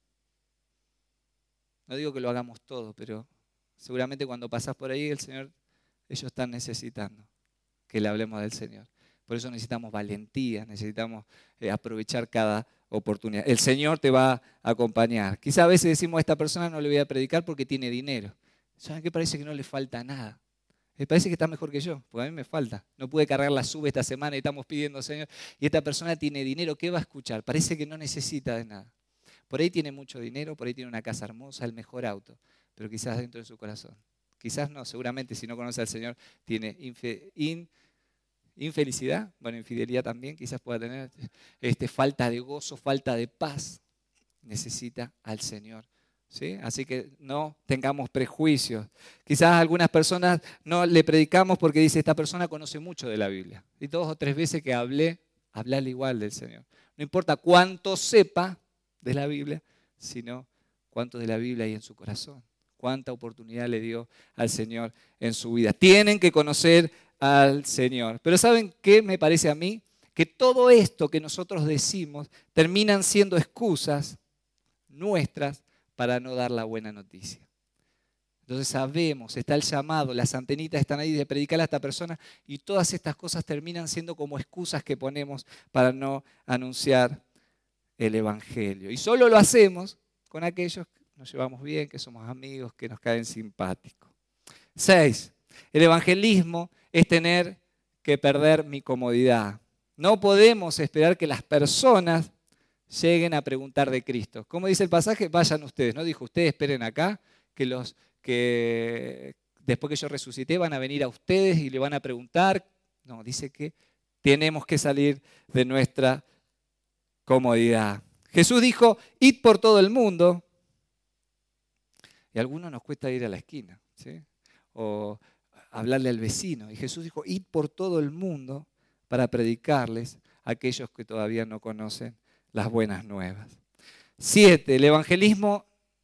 No digo que lo hagamos todo, pero seguramente cuando pasás por ahí, ellos están necesitando que le hablemos del Señor. Por eso necesitamos valentía, necesitamos aprovechar cada oportunidad. El Señor te va a acompañar. Quizá a veces decimos a esta persona no le voy a predicar porque tiene dinero. ¿Saben qué? Parece que no le falta nada. Me parece que está mejor que yo, porque a mí me falta. No pude cargar la sube esta semana y estamos pidiendo, Señor. Y esta persona tiene dinero, ¿qué va a escuchar? Parece que no necesita de nada. Por ahí tiene mucho dinero, por ahí tiene una casa hermosa, el mejor auto, pero quizás dentro de su corazón. Quizás no, seguramente si no conoce al Señor tiene infelicidad, bueno, infidelidad también, quizás pueda tener falta de gozo, falta de paz. Necesita al Señor. ¿Sí? Así que no tengamos prejuicios. Quizás a algunas personas no le predicamos porque dice, esta persona conoce mucho de la Biblia. Y 2 o 3 veces que hablarle igual del Señor. No importa cuánto sepa de la Biblia, sino cuánto de la Biblia hay en su corazón. Cuánta oportunidad le dio al Señor en su vida. Tienen que conocer al Señor. Pero ¿saben qué me parece a mí? Que todo esto que nosotros decimos terminan siendo excusas nuestras para no dar la buena noticia. Entonces sabemos, está el llamado, las antenitas están ahí de predicar a esta persona y todas estas cosas terminan siendo como excusas que ponemos para no anunciar el Evangelio. Y solo lo hacemos con aquellos que nos llevamos bien, que somos amigos, que nos caen simpáticos. 6. El evangelismo es tener que perder mi comodidad. No podemos esperar que las personas lleguen a preguntar de Cristo. Como dice el pasaje, vayan ustedes. No dijo, ustedes esperen acá, que después que yo resucité van a venir a ustedes y le van a preguntar. No, dice que tenemos que salir de nuestra comodidad. Jesús dijo, id por todo el mundo. Y a algunos nos cuesta ir a la esquina, ¿sí? O hablarle al vecino. Y Jesús dijo, id por todo el mundo para predicarles a aquellos que todavía no conocen las buenas nuevas. 7. El evangelismo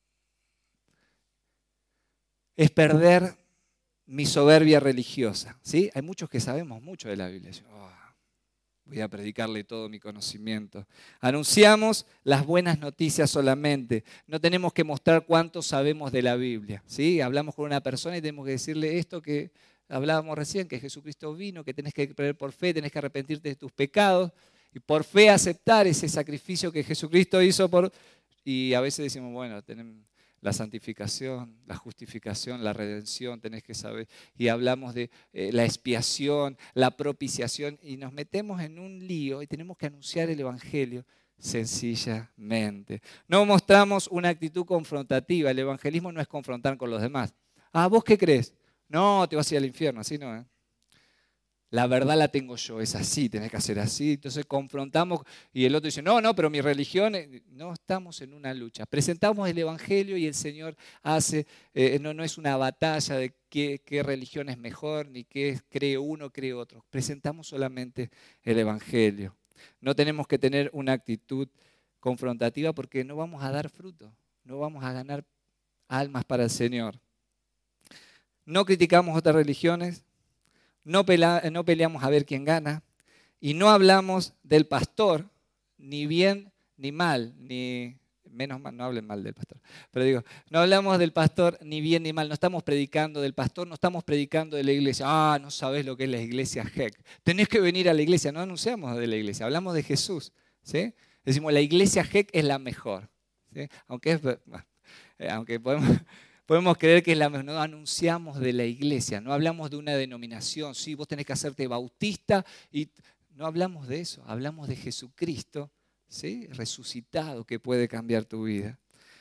es perder mi soberbia religiosa. ¿Sí? Hay muchos que sabemos mucho de la Biblia. Voy a predicarle todo mi conocimiento. Anunciamos las buenas noticias solamente. No tenemos que mostrar cuánto sabemos de la Biblia. ¿Sí? Hablamos con una persona y tenemos que decirle esto que hablábamos recién, que Jesucristo vino, que tenés que creer por fe, tenés que arrepentirte de tus pecados y por fe aceptar ese sacrificio que Jesucristo hizo por... Y a veces decimos, bueno, tenemos la santificación, la justificación, la redención, tenés que saber. Y hablamos de la expiación, la propiciación, y nos metemos en un lío y tenemos que anunciar el Evangelio sencillamente. No mostramos una actitud confrontativa. El evangelismo no es confrontar con los demás. ¿Vos qué crees? No, te vas a ir al infierno, así no, ¿eh? La verdad la tengo yo, es así, tenés que hacer así. Entonces confrontamos y el otro dice, no, pero mi religión... No estamos en una lucha. Presentamos el Evangelio y el Señor hace, no es una batalla de qué religión es mejor, ni qué cree uno, cree otro. Presentamos solamente el Evangelio. No tenemos que tener una actitud confrontativa porque no vamos a dar fruto, no vamos a ganar almas para el Señor. No criticamos otras religiones. No peleamos a ver quién gana y no hablamos del pastor ni bien ni mal, ni menos mal, no hablen mal del pastor, pero digo, no hablamos del pastor ni bien ni mal, no estamos predicando del pastor, no estamos predicando de la iglesia. No sabés lo que es la iglesia HEC, tenés que venir a la iglesia, no anunciamos de la iglesia, hablamos de Jesús, ¿sí? Decimos la iglesia HEC es la mejor, ¿sí? Aunque podemos creer que es la mejor, no anunciamos de la iglesia, no hablamos de una denominación, sí, vos tenés que hacerte bautista, y no hablamos de eso, hablamos de Jesucristo, ¿sí? Resucitado, que puede cambiar tu vida.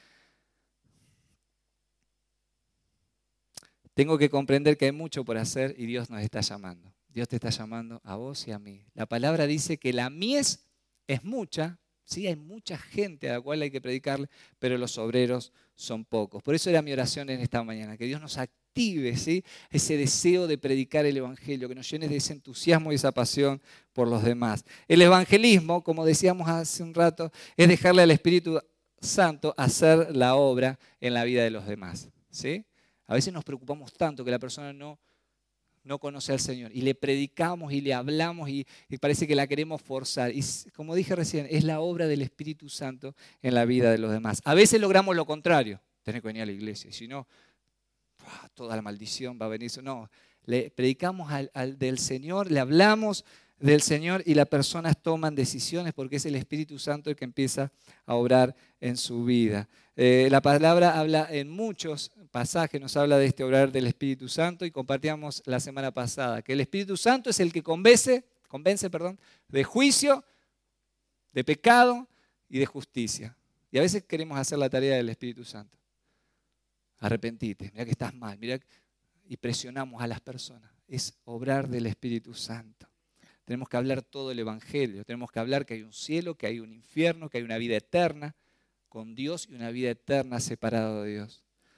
Tengo que comprender que hay mucho por hacer y Dios nos está llamando. Dios te está llamando a vos y a mí. La palabra dice que la mies es mucha, sí, hay mucha gente a la cual hay que predicarle, pero los obreros son pocos. Por eso era mi oración en esta mañana, que Dios nos active, ¿sí? Ese deseo de predicar el Evangelio, que nos llene de ese entusiasmo y esa pasión por los demás. El evangelismo, como decíamos hace un rato, es dejarle al Espíritu Santo hacer la obra en la vida de los demás, ¿sí? A veces nos preocupamos tanto que la persona no conoce al Señor y le predicamos y le hablamos y parece que la queremos forzar. Y como dije recién, es la obra del Espíritu Santo en la vida de los demás. A veces logramos lo contrario, tenés que venir a la iglesia, y si no, toda la maldición va a venir. No, le predicamos al del Señor, le hablamos del Señor y las personas toman decisiones porque es el Espíritu Santo el que empieza a obrar en su vida. La palabra habla en muchos pasajes, nos habla de este obrar del Espíritu Santo y compartíamos la semana pasada que el Espíritu Santo es el que convence de juicio, de pecado y de justicia. Y a veces queremos hacer la tarea del Espíritu Santo. Arrepentite, mira que estás mal, mira, y presionamos a las personas. Es obrar del Espíritu Santo. Tenemos que hablar todo el Evangelio, tenemos que hablar que hay un cielo, que hay un infierno, que hay una vida eterna con Dios y una vida eterna separada de Dios.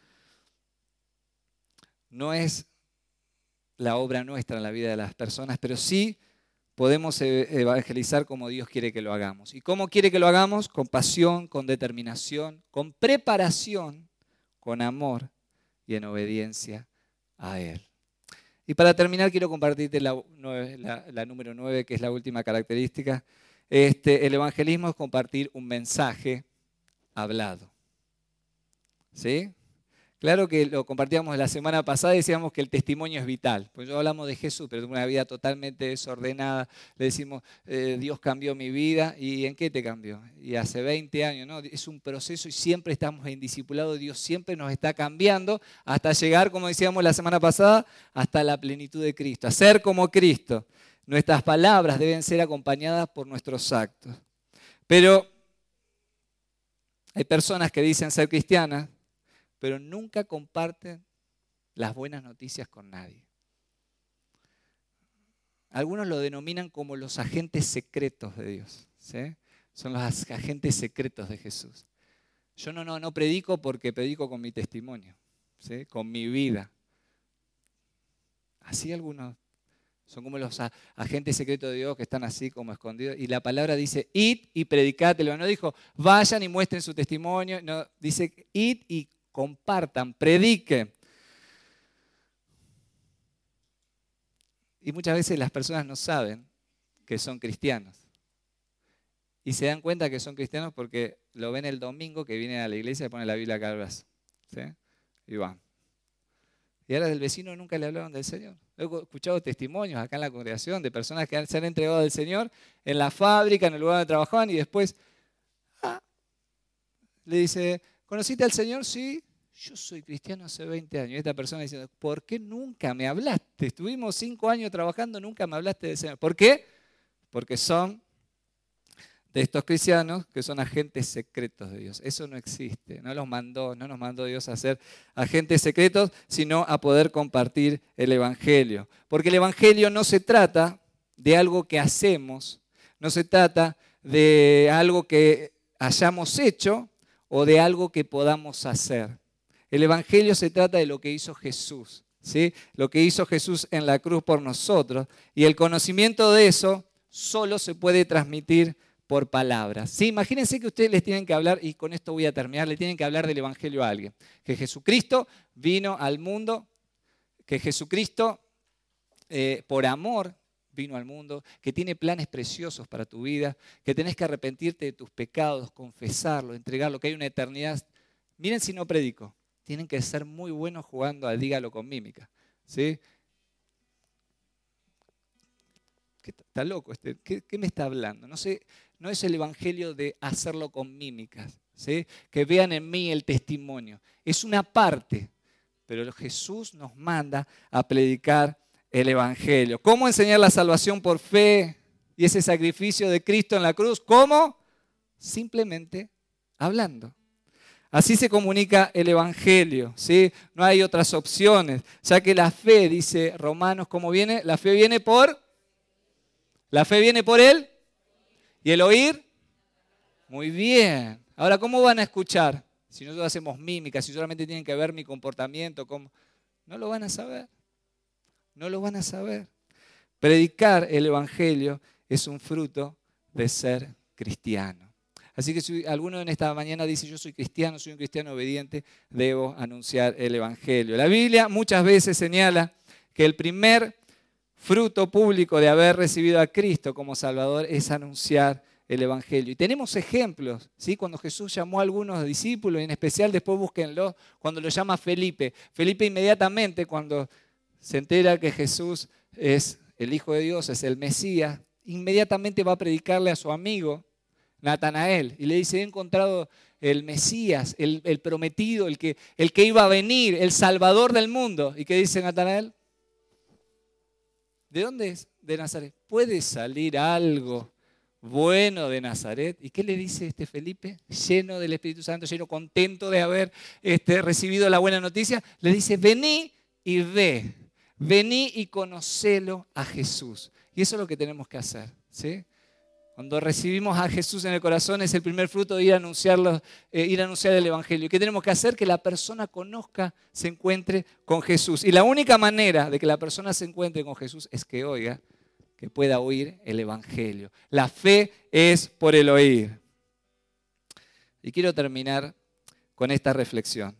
No es la obra nuestra en la vida de las personas, pero sí podemos evangelizar como Dios quiere que lo hagamos. ¿Y cómo quiere que lo hagamos? Con pasión, con determinación, con preparación, con amor y en obediencia a Él. Y para terminar quiero compartirte la número 9, que es la última característica. El evangelismo es compartir un mensaje hablado. ¿Sí? Claro que lo compartíamos la semana pasada y decíamos que el testimonio es vital. Pues yo hablamos de Jesús, pero de una vida totalmente desordenada. Le decimos, Dios cambió mi vida. ¿Y en qué te cambió? Y hace 20 años, ¿no? Es un proceso y siempre estamos en discipulado. Dios siempre nos está cambiando hasta llegar, como decíamos la semana pasada, hasta la plenitud de Cristo. A ser como Cristo. Nuestras palabras deben ser acompañadas por nuestros actos. Pero hay personas que dicen ser cristianas, pero nunca comparten las buenas noticias con nadie. Algunos lo denominan como los agentes secretos de Dios, ¿sí? Son los agentes secretos de Jesús. Yo no predico porque predico con mi testimonio, ¿sí? Con mi vida. Así algunos Son como los agentes secretos de Dios que están así como escondidos. Y la palabra dice, id y predicad. No dijo, vayan y muestren su testimonio. No, dice, id y compartan, prediquen. Y muchas veces las personas no saben que son cristianos. Y se dan cuenta que son cristianos porque lo ven el domingo que vienen a la iglesia y ponen la Biblia acá al brazo. ¿Sí? Y van. Y ahora del vecino nunca le hablaron del Señor. He escuchado testimonios acá en la congregación de personas que se han entregado al Señor en la fábrica, en el lugar donde trabajaban, y después le dice, ¿conociste al Señor? Sí, yo soy cristiano hace 20 años. Y esta persona dice, ¿por qué nunca me hablaste? Estuvimos 5 años trabajando, nunca me hablaste del Señor. ¿Por qué? Porque son de estos cristianos que son agentes secretos de Dios. Eso no existe, no nos mandó Dios a ser agentes secretos, sino a poder compartir el Evangelio. Porque el Evangelio no se trata de algo que hacemos, no se trata de algo que hayamos hecho o de algo que podamos hacer. El Evangelio se trata de lo que hizo Jesús, ¿sí? Lo que hizo Jesús en la cruz por nosotros. Y el conocimiento de eso solo se puede transmitir por palabras. ¿Sí? Imagínense que ustedes les tienen que hablar, y con esto voy a terminar, le tienen que hablar del Evangelio a alguien. Que Jesucristo vino al mundo, que Jesucristo por amor vino al mundo, que tiene planes preciosos para tu vida, que tenés que arrepentirte de tus pecados, confesarlo, entregarlo, que hay una eternidad. Miren si no predico, tienen que ser muy buenos jugando al dígalo con mímica. ¿Sí? Está loco, ¿qué me está hablando? No sé, no es el evangelio de hacerlo con mímicas, ¿sí? Que vean en mí el testimonio. Es una parte, pero Jesús nos manda a predicar el evangelio. ¿Cómo enseñar la salvación por fe y ese sacrificio de Cristo en la cruz? ¿Cómo? Simplemente hablando. Así se comunica el evangelio, ¿sí? No hay otras opciones, ya que la fe, dice Romanos, ¿cómo viene? La fe viene por... ¿La fe viene por él? ¿Y el oír? Muy bien. Ahora, ¿cómo van a escuchar? Si nosotros hacemos mímica, si solamente tienen que ver mi comportamiento, ¿cómo? No lo van a saber. No lo van a saber. Predicar el evangelio es un fruto de ser cristiano. Así que si alguno en esta mañana dice, yo soy un cristiano obediente, debo anunciar el evangelio. La Biblia muchas veces señala que el primer fruto público de haber recibido a Cristo como Salvador es anunciar el Evangelio. Y tenemos ejemplos, ¿sí? Cuando Jesús llamó a algunos discípulos, en especial después búsquenlo, cuando lo llama Felipe. Felipe inmediatamente cuando se entera que Jesús es el Hijo de Dios, es el Mesías, inmediatamente va a predicarle a su amigo Natanael y le dice, he encontrado el Mesías, el prometido, el que iba a venir, el Salvador del mundo. ¿Y qué dice Natanael? ¿De dónde es? De Nazaret. ¿Puede salir algo bueno de Nazaret? ¿Y qué le dice Felipe? Lleno del Espíritu Santo, lleno contento de haber recibido la buena noticia. Le dice, vení y ve. Vení y conocelo a Jesús. Y eso es lo que tenemos que hacer, ¿sí? Cuando recibimos a Jesús en el corazón es el primer fruto de ir a anunciar el Evangelio. ¿Qué tenemos que hacer? Que la persona conozca, se encuentre con Jesús. Y la única manera de que la persona se encuentre con Jesús es que oiga, que pueda oír el Evangelio. La fe es por el oír. Y quiero terminar con esta reflexión.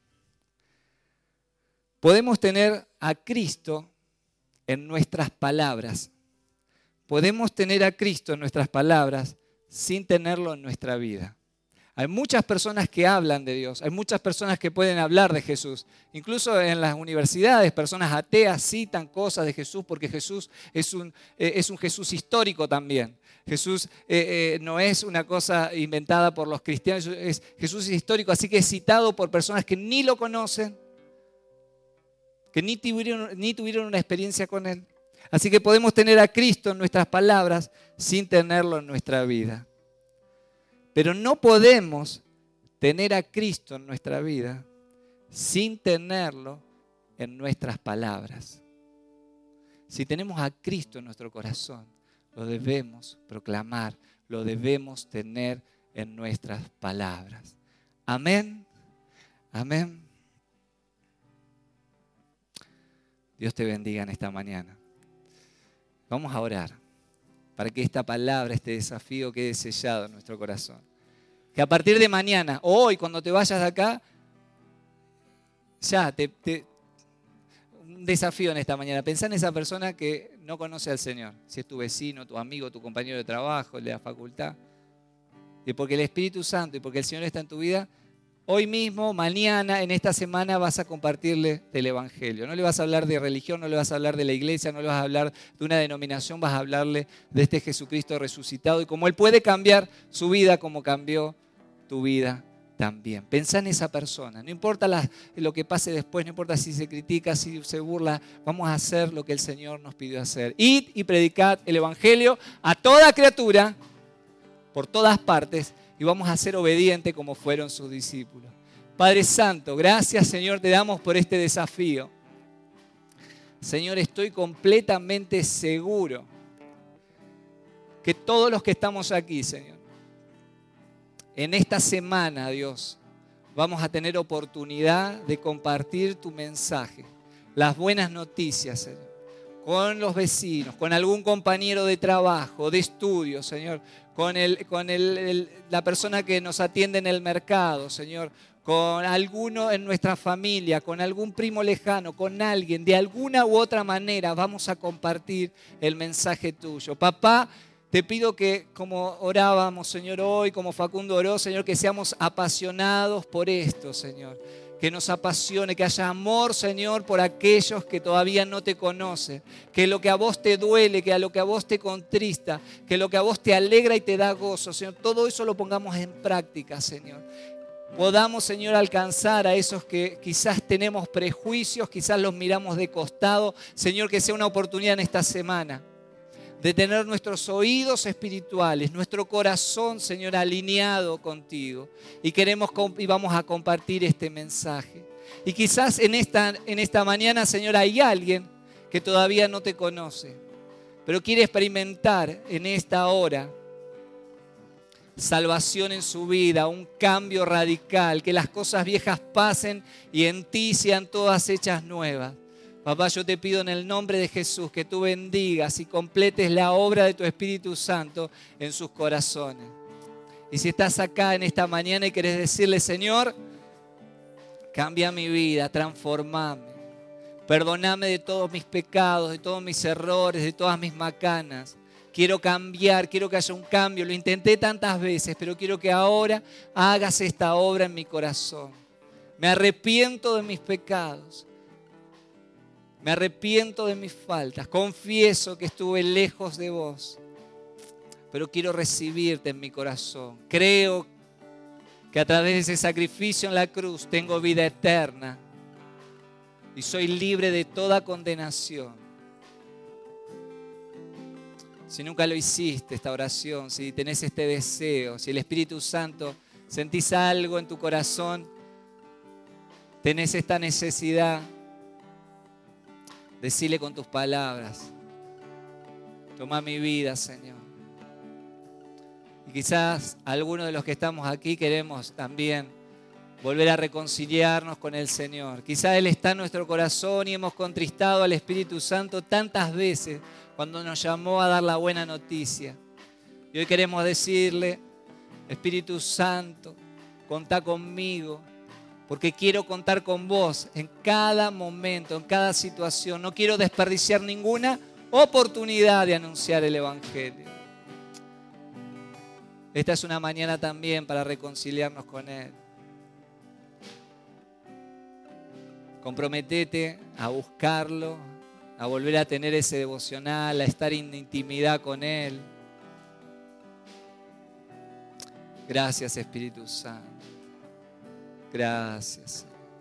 Podemos tener a Cristo en nuestras palabras. Podemos tener a Cristo en nuestras palabras sin tenerlo en nuestra vida. Hay muchas personas que hablan de Dios, hay muchas personas que pueden hablar de Jesús. Incluso en las universidades, personas ateas citan cosas de Jesús porque Jesús es un Jesús histórico también. Jesús no es una cosa inventada por los cristianos, Jesús es histórico, así que es citado por personas que ni lo conocen, que ni tuvieron una experiencia con Él. Así que podemos tener a Cristo en nuestras palabras sin tenerlo en nuestra vida. Pero no podemos tener a Cristo en nuestra vida sin tenerlo en nuestras palabras. Si tenemos a Cristo en nuestro corazón, lo debemos proclamar, lo debemos tener en nuestras palabras. Amén. Amén. Dios te bendiga en esta mañana. Vamos a orar para que esta palabra, este desafío quede sellado en nuestro corazón. Que a partir de mañana, o hoy, cuando te vayas de acá, ya un desafío en esta mañana. Pensá en esa persona que no conoce al Señor. Si es tu vecino, tu amigo, tu compañero de trabajo, el de la facultad. Y porque el Espíritu Santo y porque el Señor está en tu vida, hoy mismo, mañana, en esta semana vas a compartirle del Evangelio. No le vas a hablar de religión, no le vas a hablar de la iglesia, no le vas a hablar de una denominación, vas a hablarle de este Jesucristo resucitado y cómo Él puede cambiar su vida como cambió tu vida también. Pensá en esa persona. No importa lo que pase después, no importa si se critica, si se burla, vamos a hacer lo que el Señor nos pidió hacer. Id y predicad el Evangelio a toda criatura, por todas partes, y vamos a ser obedientes como fueron sus discípulos. Padre Santo, gracias Señor, te damos por este desafío. Señor, estoy completamente seguro que todos los que estamos aquí, Señor, en esta semana, Dios, vamos a tener oportunidad de compartir tu mensaje, las buenas noticias, Señor, con los vecinos, con algún compañero de trabajo, de estudio, Señor, con la persona que nos atiende en el mercado, Señor, con alguno en nuestra familia, con algún primo lejano, con alguien, de alguna u otra manera vamos a compartir el mensaje tuyo. Papá, te pido que como orábamos, Señor, hoy, como Facundo oró, Señor, que seamos apasionados por esto, Señor. Que nos apasione, que haya amor, Señor, por aquellos que todavía no te conocen. Que lo que a vos te duele, que a lo que a vos te contrista, que lo que a vos te alegra y te da gozo, Señor. Todo eso lo pongamos en práctica, Señor. Podamos, Señor, alcanzar a esos que quizás tenemos prejuicios, quizás los miramos de costado. Señor, que sea una oportunidad en esta semana de tener nuestros oídos espirituales, nuestro corazón, Señor, alineado contigo. Y vamos a compartir este mensaje. Y quizás en esta mañana, Señor, hay alguien que todavía no te conoce, pero quiere experimentar en esta hora salvación en su vida, un cambio radical, que las cosas viejas pasen y en ti sean todas hechas nuevas. Papá, yo te pido en el nombre de Jesús que tú bendigas y completes la obra de tu Espíritu Santo en sus corazones. Y si estás acá en esta mañana y querés decirle, Señor, cambia mi vida, transformame, perdóname de todos mis pecados, de todos mis errores, de todas mis macanas. Quiero cambiar, quiero que haya un cambio. Lo intenté tantas veces, pero quiero que ahora hagas esta obra en mi corazón. Me arrepiento de mis pecados. Me arrepiento de mis faltas, confieso que estuve lejos de vos, pero quiero recibirte en mi corazón. Creo que a través de ese sacrificio en la cruz tengo vida eterna y soy libre de toda condenación. Si nunca lo hiciste esta oración, si tenés este deseo, si el Espíritu Santo sentís algo en tu corazón, tenés esta necesidad, decile con tus palabras, toma mi vida, Señor. Y quizás algunos de los que estamos aquí queremos también volver a reconciliarnos con el Señor. Quizás Él está en nuestro corazón y hemos contristado al Espíritu Santo tantas veces cuando nos llamó a dar la buena noticia. Y hoy queremos decirle, Espíritu Santo, contá conmigo, porque quiero contar con vos en cada momento, en cada situación. No quiero desperdiciar ninguna oportunidad de anunciar el Evangelio. Esta es una mañana también para reconciliarnos con Él. Comprometete a buscarlo, a volver a tener ese devocional, a estar en intimidad con Él. Gracias, Espíritu Santo. Gracias.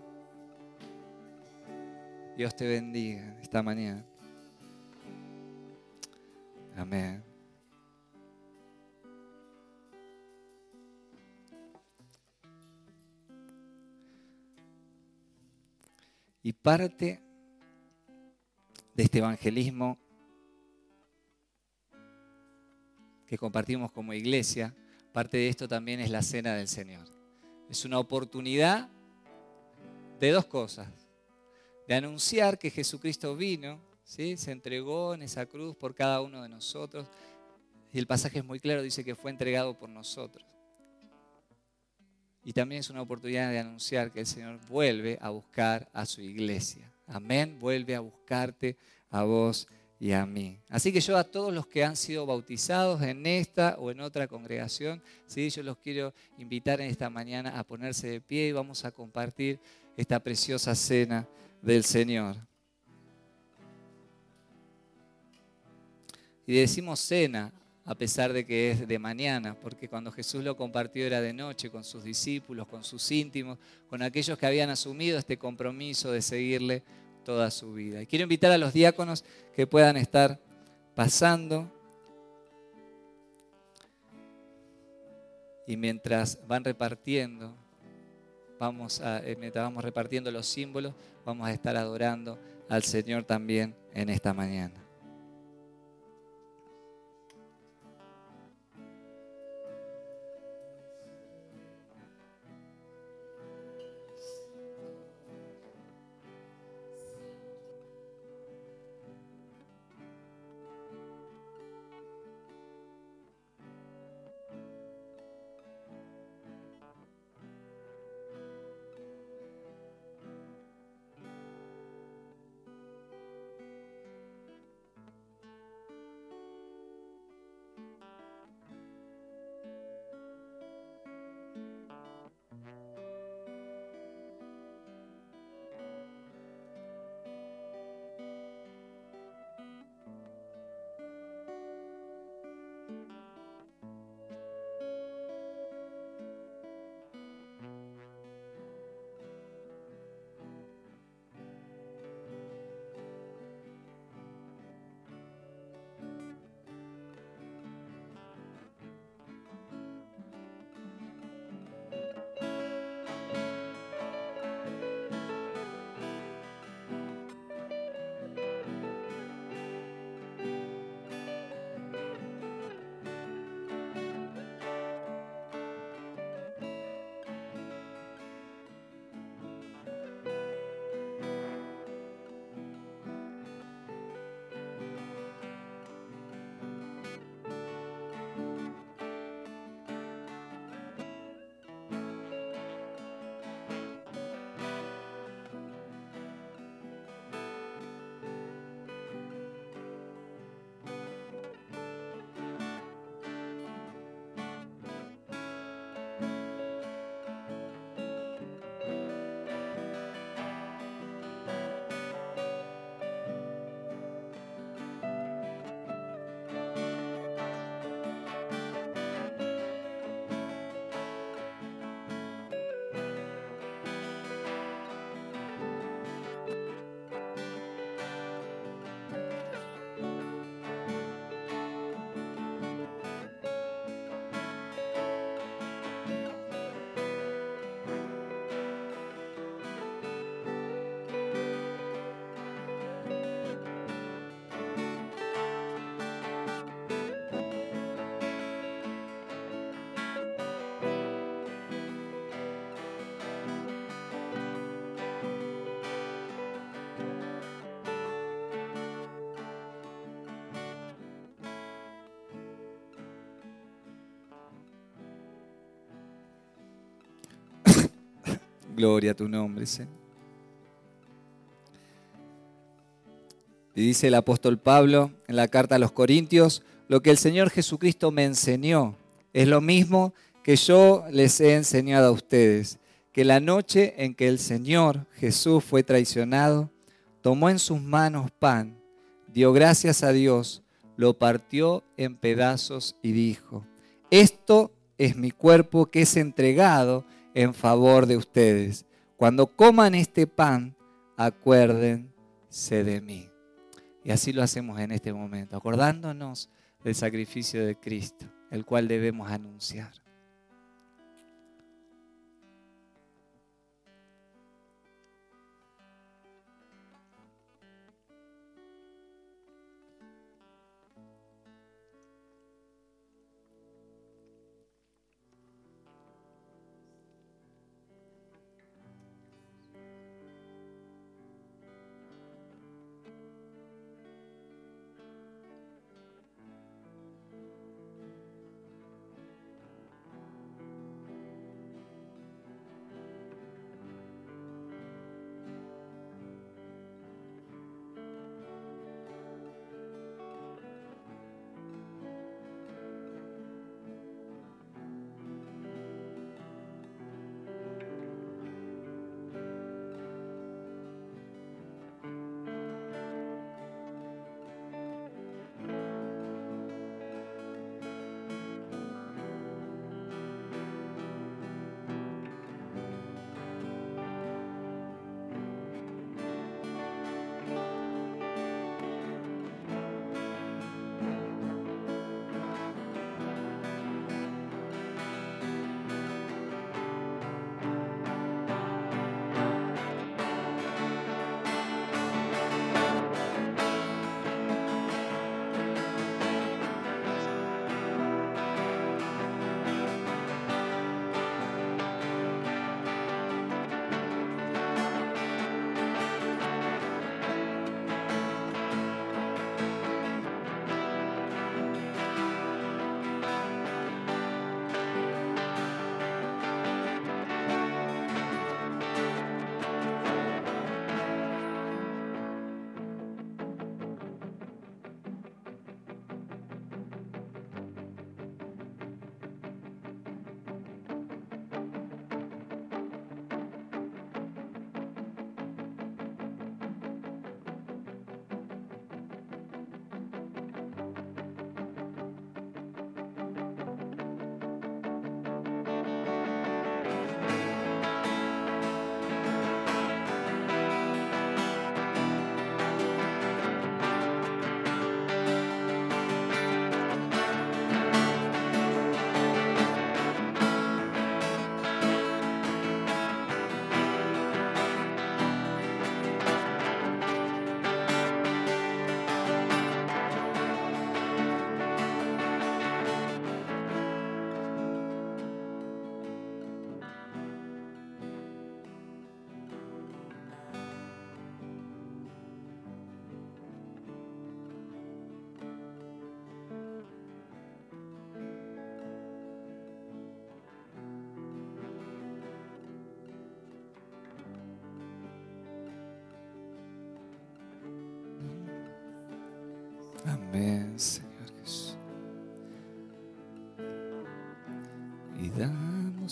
Dios te bendiga esta mañana. Amén. Y parte de este evangelismo que compartimos como iglesia, parte de esto también es la cena del Señor. Es una oportunidad de dos cosas. De anunciar que Jesucristo vino, ¿sí? Se entregó en esa cruz por cada uno de nosotros. Y el pasaje es muy claro, dice que fue entregado por nosotros. Y también es una oportunidad de anunciar que el Señor vuelve a buscar a su iglesia. Amén, vuelve a buscarte a vos y a mí. Así que yo a todos los que han sido bautizados en esta o en otra congregación, ¿sí? Yo los quiero invitar en esta mañana a ponerse de pie y vamos a compartir esta preciosa cena del Señor. Y decimos cena a pesar de que es de mañana, porque cuando Jesús lo compartió era de noche con sus discípulos, con sus íntimos, con aquellos que habían asumido este compromiso de seguirle toda su vida. Y quiero invitar a los diáconos que puedan estar pasando. Y mientras van repartiendo, mientras vamos repartiendo los símbolos, vamos a estar adorando al Señor también en esta mañana. Gloria a tu nombre, Señor. Y dice el apóstol Pablo en la carta a los Corintios, lo que el Señor Jesucristo me enseñó es lo mismo que yo les he enseñado a ustedes, que la noche en que el Señor Jesús fue traicionado, tomó en sus manos pan, dio gracias a Dios, lo partió en pedazos y dijo, esto es mi cuerpo que es entregado en favor de ustedes. Cuando coman este pan, acuérdense de mí. Y así lo hacemos en este momento, acordándonos del sacrificio de Cristo, el cual debemos anunciar.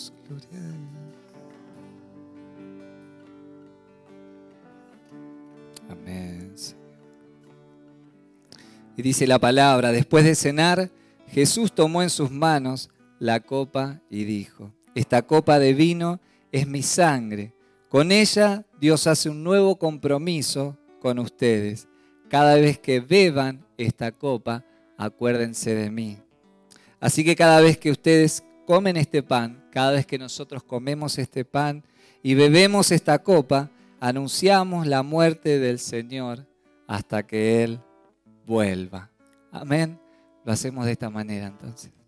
Jesús. Gloria a Dios. Amén. Y dice la palabra, después de cenar, Jesús tomó en sus manos la copa y dijo, esta copa de vino es mi sangre. Con ella Dios hace un nuevo compromiso con ustedes. Cada vez que beban esta copa, acuérdense de mí. Así que cada vez que ustedes comen este pan, cada vez que nosotros comemos este pan y bebemos esta copa, anunciamos la muerte del Señor hasta que Él vuelva. Amén. Lo hacemos de esta manera entonces.